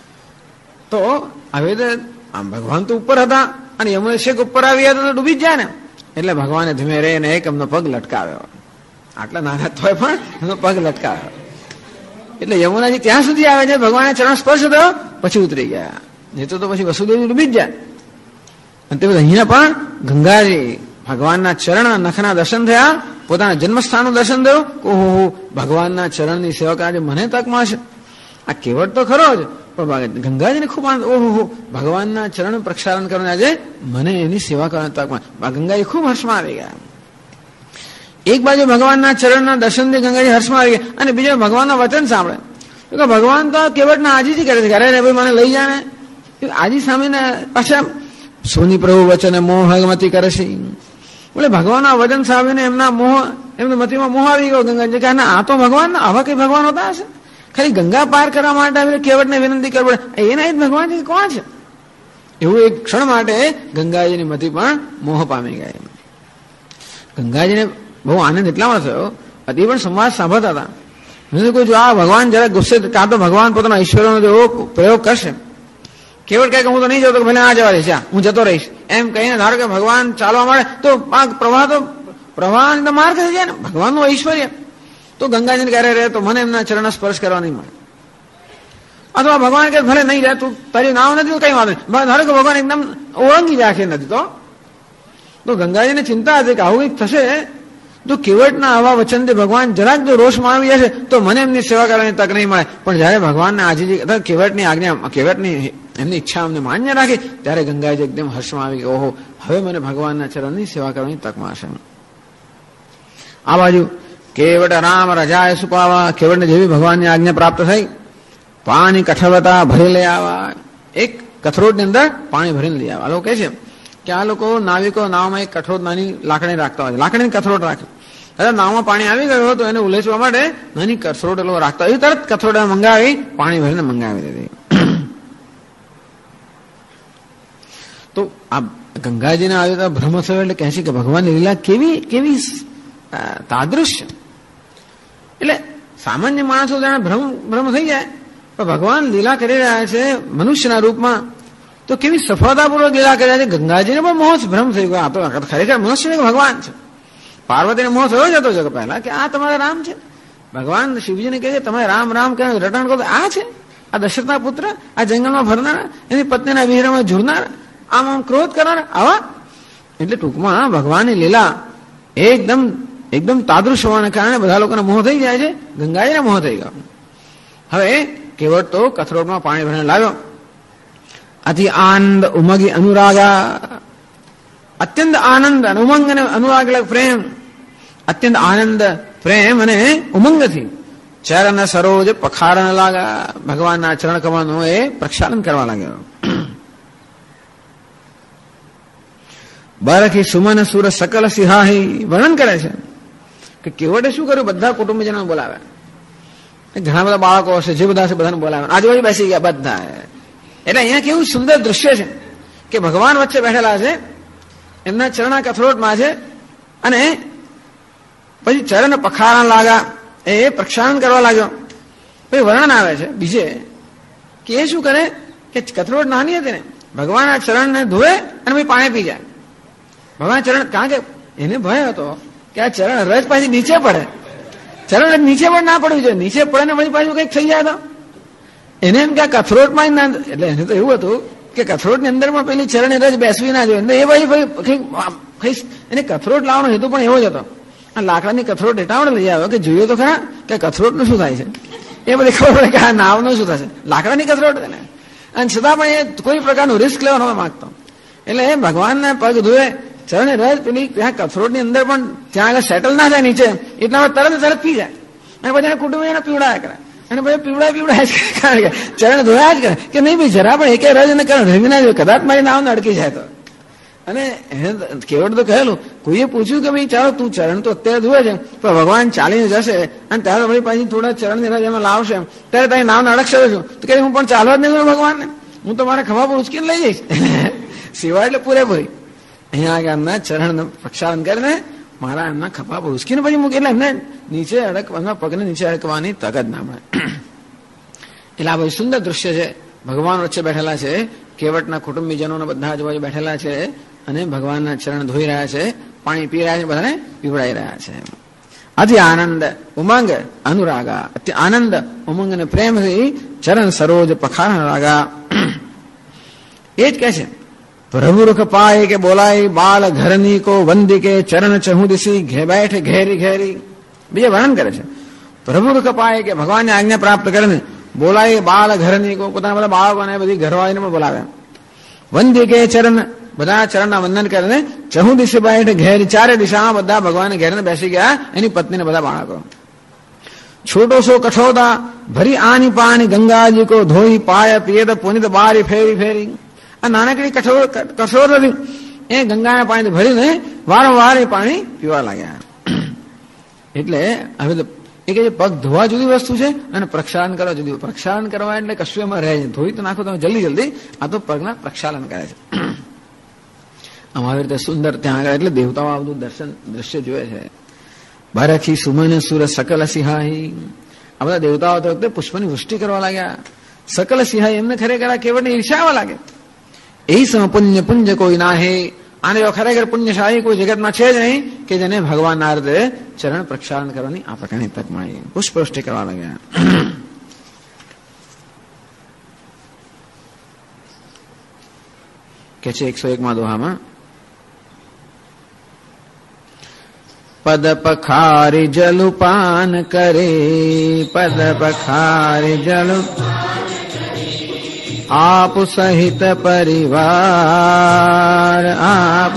તો આવી રીતે આમ ભગવાન તો ઉપર હતા અને યમુના શેખ ઉપર આવી હતા તો ડૂબી જ જાય ને. એટલે ભગવાને ધીમે રહીને એક એમનો પગ લટકાવ્યો. આટલા નાના તોય પણ એમનો પગ લટકાવ્યો. એટલે યમુનાજી ત્યાં સુધી આવે છે ભગવાનના ચરણ સ્પર્શ થયો પછી ઉતરી ગયા. નહીં તો પછી વસુદેવજી ડૂબી જ જાય. અને તે અહીંયા પણ ગંગાજી ભગવાનના ચરણના નખના દર્શન થયા, પોતાના જન્મસ્થાનનું દર્શન થયું. ઓહો ભગવાનના ચરણની સેવા આજે મને તક મળશે. આ કેવટ તો ખરો જ પણ ગંગાજીને ખૂબ આનંદ. ઓહો ભગવાનના ચરણ પ્રક્ષાલન કરવાને આજે મને એની સેવા કરવાની તક મળે. ગંગાજી ખૂબ હર્ષમાં આવી ગયા. એક બાજુ ભગવાનના ચરણના દર્શનથી ગંગાજી હર્ષમાં આવી ગયા અને બીજા ભગવાનના વચન સાંભળે. ભગવાન તો કેવટના આજીજી કરે છે. અરે ભાઈ મને લઈ જાય ને આજી સામે પાછા સોની પ્રભુ વચને મોહ ભગમતી કરે છે. એટલે ભગવાનના વચન સાંભળીને એમના મોહ, એમના મતીમાં મોહ આવી ગયો ગંગાજી કે આ તો ભગવાન આવા કઈ ભગવાન હોતા હશે? ખાલી ગંગા પાર કરવા માટે આવીને કેવટને વિનંતી કરવી પડે એના જ ભગવાન છે કોણ છે? એવું એક ક્ષણ માટે ગંગાજીની મતી પણ મોહ પામી ગયા. ગંગાજીને બહુ આનંદ એટલામાં થયો એ પણ સંવાદ સાંભળતા હતા. કોઈ જો આ ભગવાન જરા ગુસ્સે કાં તો ભગવાન પોતાના ઈશ્વરનો એવો પ્રયોગ કરશે. કેવળ કહે કે હું તો નહીં જતો, ભલે આ જવા દઈશ, હું જતો રહીશ એમ કહીને ધારો કે ભગવાન ચાલવા મળે તો પ્રવાહ તો માર્ગ થઈ જાય ને ભગવાનનું ઐશ્વર્ય. તો ગંગાજીને ક્યારે રહે તો મને એમના ચરણ સ્પર્શ કરવા નહીં મળે. અથવા ભગવાન કે ભલે નહીં જાય તું તારી નાવ નથી કઈ વાંધો નહીં. ધારો કે ભગવાન એકદમ ઓળંગી રાખે નથી તો ગંગાજીને ચિંતા હતી કે આવું કંઈક થશે તો કેવટના આવા વચનથી ભગવાન જરાક જો રોષમાં આવી જશે તો મને એમની સેવા કરવાની તક નહીં મળે. પણ જયારે ભગવાનને આજીજી કેવટની આજ્ઞા, કેવટની એમની ઈચ્છા અમને માન્ય રાખી ત્યારે ગંગાજી એકદમ હર્ષમાં આવી ગઈ. ઓહો હવે મને ભગવાનના ચરણની સેવા કરવાની તક મળશે. આ બાજુ કેવટ રામ રજાએ સુપાવા. કેવટને જેવી ભગવાનની આજ્ઞા પ્રાપ્ત થઈ પાણી કઠવતા ભરી લઈ આવા. એક કથરોટની અંદર પાણી ભરીને લઈ આવા. લોકો કહે છે કે આ લોકો નાવિકો નાવમાં એક કઠોળ નાની લાકડી રાખતા હોય છે, લાકડીની કથરોટ રાખે. હવે નાવમાં પાણી આવી ગયું તો એને ઉલેચવા માટે નાની કથરોટ લોકો રાખતા હોય. તરત કથરોટ મંગાવી પાણી ભરીને મંગાવી દીધી. તો આ ગંગાજીને આવ્યો ભ્રમ થયો એટલે કહે છે કે ભગવાનની લીલા કેવી કેવી તાદૃશ્ય. એટલે સામાન્ય માણસો જાણે ભ્રમ થઈ જાય પણ ભગવાન લીલા કરી રહ્યા છે મનુષ્યના રૂપમાં તો કેવી સફળતાપૂર્વક લીલા કર્યા છે. ગંગાજીને પણ મોહ ભ્રમ થઈ ગયો. આ તો ખરેખર મનુષ્ય ભગવાન છે. પાર્વતીને મોહ થયો જતો છે પહેલા કે આ તમારા રામ છે. ભગવાન શિવજીને કહે છે તમે રામ રામ કહે રટણ કરો આ છે, આ દશરથના પુત્ર, આ જંગલમાં ફરનારા, એની પત્નીના વિહરમાં ઝૂરનારા, આમ ક્રોધ કરનારા આવા. એટલે ટૂંકમાં ભગવાનની લીલા એકદમ તાદૃશ હોવાને કારણે બધા લોકોને મોહ થઈ જાય છે. ગંગાજીને મોહ થઈ ગયો. હવે કેવટ તો કથરોટમાં પાણી ભરીને લાવ્યો. આથી આનંદ ઉમગી અનુરાગા, અત્યંત આનંદ અને ઉમંગ અને અનુરાગ એટલે પ્રેમ, અત્યંત આનંદ પ્રેમ અને ઉમંગથી ચરણ સરોજ પખારણ લાગા, ભગવાનના ચરણ કમળનું એ પ્રક્ષાલન કરવા લાગ્યો. બરખી સુમન સુર સકલ સિંહાહી વર્ણન કરે છે કે કેવટે શું કર્યું, બધા કુટુંબીજનો બોલાવ્યા, ઘણા બધા બાળકો હશે જે બધા છે બધાને બોલાવ્યા, આજુબાજુ બેસી ગયા બધા. એટલે અહીંયા કેવું સુંદર દૃશ્ય છે કે ભગવાન વચ્ચે બેઠેલા છે, એમના ચરણા કથરોટમાં છે, અને પછી ચરણ પખારણ લાગા, એ પ્રક્ષાલન કરવા લાગ્યો. પછી વર્ણન આવે છે બીજે કે એ શું કરે કે કથરોટ નાની હતી ને, ભગવાન આ ચરણને ધોવે અને પછી પાણી પી જાય. ભગવાન ચરણ, કારણ કે એને ભય હતો કે આ ચરણ રજ પાછી નીચે પડે, ચરણ નીચે પણ ના પડવું જોઈએ, નીચે પડે ને પછી પાછું કંઈક થઈ જાય તો એને એમ કે આ કથરોટમાં ના, એટલે એને તો એવું હતું કે કથરોટની અંદર પણ પેલી ચરણની રજ બેસવી ના જોઈએ. એ પછી એને કથરોટ લાવવાનો હેતુ પણ એવો જ હતો. આ લાકડાની કથરોટ હેઠાવડે લઈ આવ્યો કે જોયું તો ખરા કે કથરોટનું શું થાય છે, એ બધી ખબર પડે કે આ નાવનું શું થશે, લાકડાની કથરોટ છે ને. અને છતાં પણ એ કોઈ પ્રકારનું રિસ્ક લેવા નહોતો માંગતો. એટલે એ ભગવાનના પગ ધોવે, ચરણે રજ પેલી ત્યાં કથરોટની અંદર પણ ત્યાં આગળ સેટલ ના થાય નીચે, એટલામાં તરત પી જાય. અને પછી એને કુટુંબ એને પીવડાયા કરે, અને પછી પીવડાય જ કારણ કે ચરણ ધોયા જ કરે કે નહીં ભાઈ જરા પણ એકે રજ એને રમી ના જોઈએ, કદાચ મારી નાવને અડકી જાય તો. અને એને કેવટ તો કહેલું, કોઈએ પૂછ્યું કે ભાઈ ચાલો તું ચરણ તો અત્યારે ધોવે છે, પણ ભગવાન ચાલીને જશે અને ત્યારે ભાઈ પાછી થોડા ચરણની રજ એમાં લાવશે, ત્યારે તારી નાવને અડકશે છું તો કે હું પણ ચાલવા જ નહીં દઉં ભગવાનને, હું તો મારા ખભા પર ઉચકીને લઈ જઈશ. સિવાય એટલે પૂરેપૂરી અહીંયા આગળ એમના ચરણ પ્રક્ષાલન કરીને મારા એમના ખભા પર ઉચકીને પછી મૂકી, એટલે એમને નીચે એમના પગને નીચે અડકવાની તક જ ના મળે. એટલે આ બહુ સુંદર દૃશ્ય છે. ભગવાન વચ્ચે બેઠેલા છે, કેવટના કુટુંબીજનો બધા આજુબાજુ બેઠેલા છે, અને ભગવાનના ચરણ ધોઈ રહ્યા છે, પાણી પી રહ્યા છે, બધાને પીવડાઈ રહ્યા છે. આથી આનંદ ઉમંગ અનુરાગા, આનંદ ઉમંગ અને પ્રેમથી ચરણ સરોજ પખારણ લાગા. એ જ કહે છે પ્રભુ રૂખ પાય કે બોલાય બાલ ઘરની કો વંદી કે ચરણ ચહુ દિશી ઘે બેઠ ઘેરી ઘેરી. બીજે વર્ણન કરે છે પ્રભુ રૂખ પાય કે ભગવાનની આજ્ઞા પ્રાપ્ત કરીને બોલાય બાલ ઘરની કો, પોતાના બધા બાળકોને બધી ઘરવાળીને પણ બોલાવ્યા. વંદી કે ચરણ, બધા ચરણના વંદન કરીને ચહુ દિશી બેઠ ઘેરી, ચારે દિશામાં બધા ભગવાનને ઘેરને બેસી ગયા, એની પત્નીને બધા બાળકો. છોટો સો કઠોદા ભરી આની પાણી ગંગાજી કો ધોઈ પાય પિયત પુનિત બારી ફેરી ફેરી. આ નાનકડી કઠોર હતી, એ ગંગાના પાણી ભરીને વારંવાર એ પાણી પીવા લાગ્યા. એટલે હવે એ કે પગ ધોવા જુદી વસ્તુ છે અને પ્રક્ષાલન કરવા જુદી. પ્રક્ષાલન કરવા એટલે કશું એમાં રહે છે, ધોઈ તો નાખો તમે જલ્દી, આ તો પગના પ્રક્ષાલન કરે છે. અમારી રીતે સુંદર ત્યાં આગળ એટલે દેવતાઓ આ બધું દ્રશ્ય જોયે છે. બરખી સુમન સુર સકલ સિંહાહી, આ બધા દેવતાઓ તો વખતે પુષ્પની વૃષ્ટિ કરવા લાગ્યા. સકલ સિંહાહી એમને ખરેખર કેવળને ઈર્ષાવા લાગે. એ સમ પુણ્ય પુંજ કોઈ ના હે, આને જો ખરેખર પુણ્યશાળી કોઈ જગતમાં છે જ નહીં કે જેને ભગવાનના અર્થે ચરણ પ્રક્ષાલન કરવાની આ પ્રકારની તક મળી. પુષ્પવૃષ્ટિ કરવા લાગ્યા. કે છે 101માં દોહામાં, પદ પખારી જલુપાન કરે, પદ પખારી જલુ આપ સહિત પરિવાર, આપ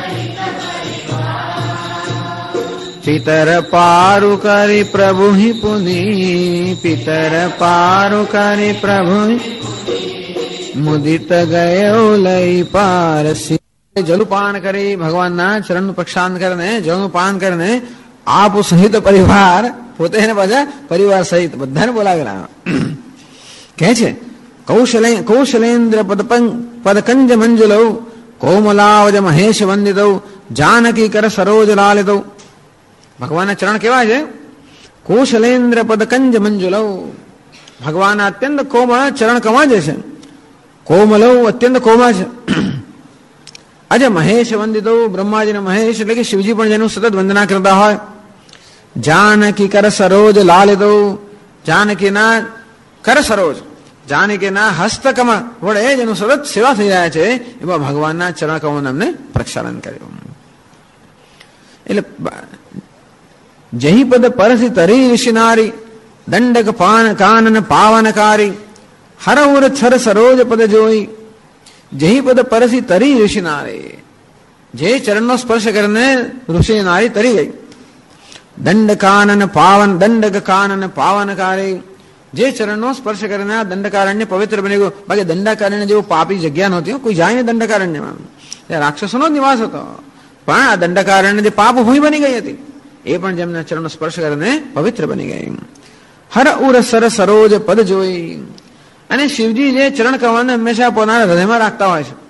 પિતર પારુ કરી પ્રભુ પુની, પિતર પારુ કરી પ્રભુ મુદિત ગયો લઈ પારસી. જલુપાન કરી, ભગવાનના ચરણનું પ્રક્ષાલન કરીને, જળનું પાન કરીને આપ સહિત પરિવાર, પોતે એને પાછા પરિવાર સહિત બધાને બોલાવેલા. કહે છે કૌશલેન્દ્ર પદકંજ મંજુલૌ કોમલાવજ મહેશ વંદિતૌ જાનકી કર સરોજ લાલિતૌ. ભગવાનના ચરણ કેવા છે? કૌશલેન્દ્ર પદકંજ મંજુલૌ, ભગવાનના અત્યંત કોમળ ચરણ કમળ છે. કોમલૌ અત્યંત કોમળ છે. આજે મહેશ વંદિતૌ, બ્રહ્માજીને મહેશ એટલે કે શિવજી પણ જેનું સતત વંદના કરતા હોય. જાનકી કર સરોજ લાલિતૌ, જાનકીના કર સરોજ, જાનકીના હસ્તકમળ વડે જેનું સતત સેવા થઈ રહ્યા છે, એવા ભગવાનના ચરણ કમળને અમને પ્રક્ષાલન કર્યું. એટલે જહી પદ પરથી તરી ઋષિ નારી, દંડક પાન કાનન પાવનકારી હરઉર છર સરોજ પદ જોઈ જહી પદ પરસી તરી ઋષિ નારી. જે ચરણનો સ્પર્શ કરીને ઋષિ નારી તરી ગઈ. દંડક કાનન પાવનકારી, જે ચરણનો સ્પર્શ કરીને આ દંડકારણ્ય પવિત્ર બની ગયું. બાકી દંડકારણ્ય જેવું પાપી જગ્યા નહોતી, કોઈ જાય ને દંડકારણ્યમાં. રાક્ષસોનો નિવાસ હતો, પણ આ દંડકારણ્ય જે પાપ ભૂમિ બની ગઈ હતી એ પણ જેમના ચરણનો સ્પર્શ કરીને પવિત્ર બની ગઈ. હર ઉર સર સરોજ પદ જોઈ. અને શિવજી જે ચરણ કમળને હંમેશા પોતાના હૃદયમાં રાખતા હોય છે,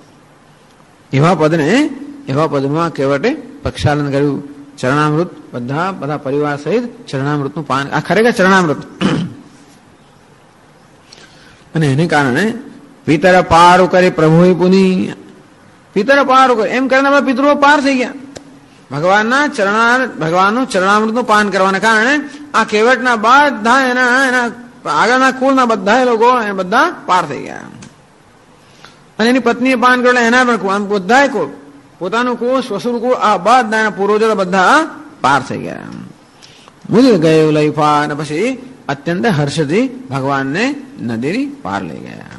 એવા પદમાં કેવટે પ્રક્ષાલન કર્યું. ચરણામૃત બધા પરિવાર સહિત ચરણામૃતનું પાન. આ ખરેખર ચરણામૃત. અને એને કારણે પિતર પાર કરે પ્રભુ પુની. પિતર પાર કરે એમ કરીને આપણા પિતૃઓ પાર થઈ ગયા. ભગવાનનું ચરણામૃતનું પાન કરવાના કારણે આ કેવટના બધા એના આગળના કુળના બધા લોકો એ બધા પાર થઈ ગયા. અને એની પત્નીએ પાન કર્યું, એના પણ બધા કુળ, પોતાનું કુળ, શ્વસુર કુળ, આ બધા પૂર્વજો બધા પાર થઈ ગયા. મુદિર ગયો લઈફા. અને પછી અત્યંત હર્ષથી ભગવાનને નદીની પાર લઈ ગયા.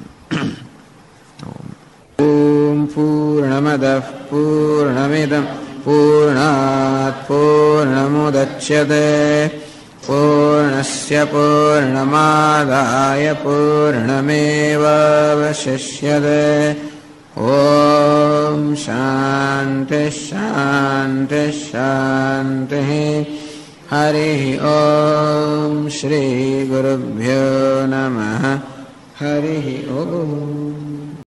ઓમ પૂર્ણમદ પૂર્ણમિદમ પૂર્ણાત પૂર્ણમુદચ્યતે પૂર્ણસ્ય પૂર્ણમાદાય પૂર્ણમેવાવશિષ્યતે. ઓમ શાંતિ શાંતિ શાંતિ. હરિ ઓમ શ્રી ગુરુભ્યો નમઃ. હરિ ઓમ.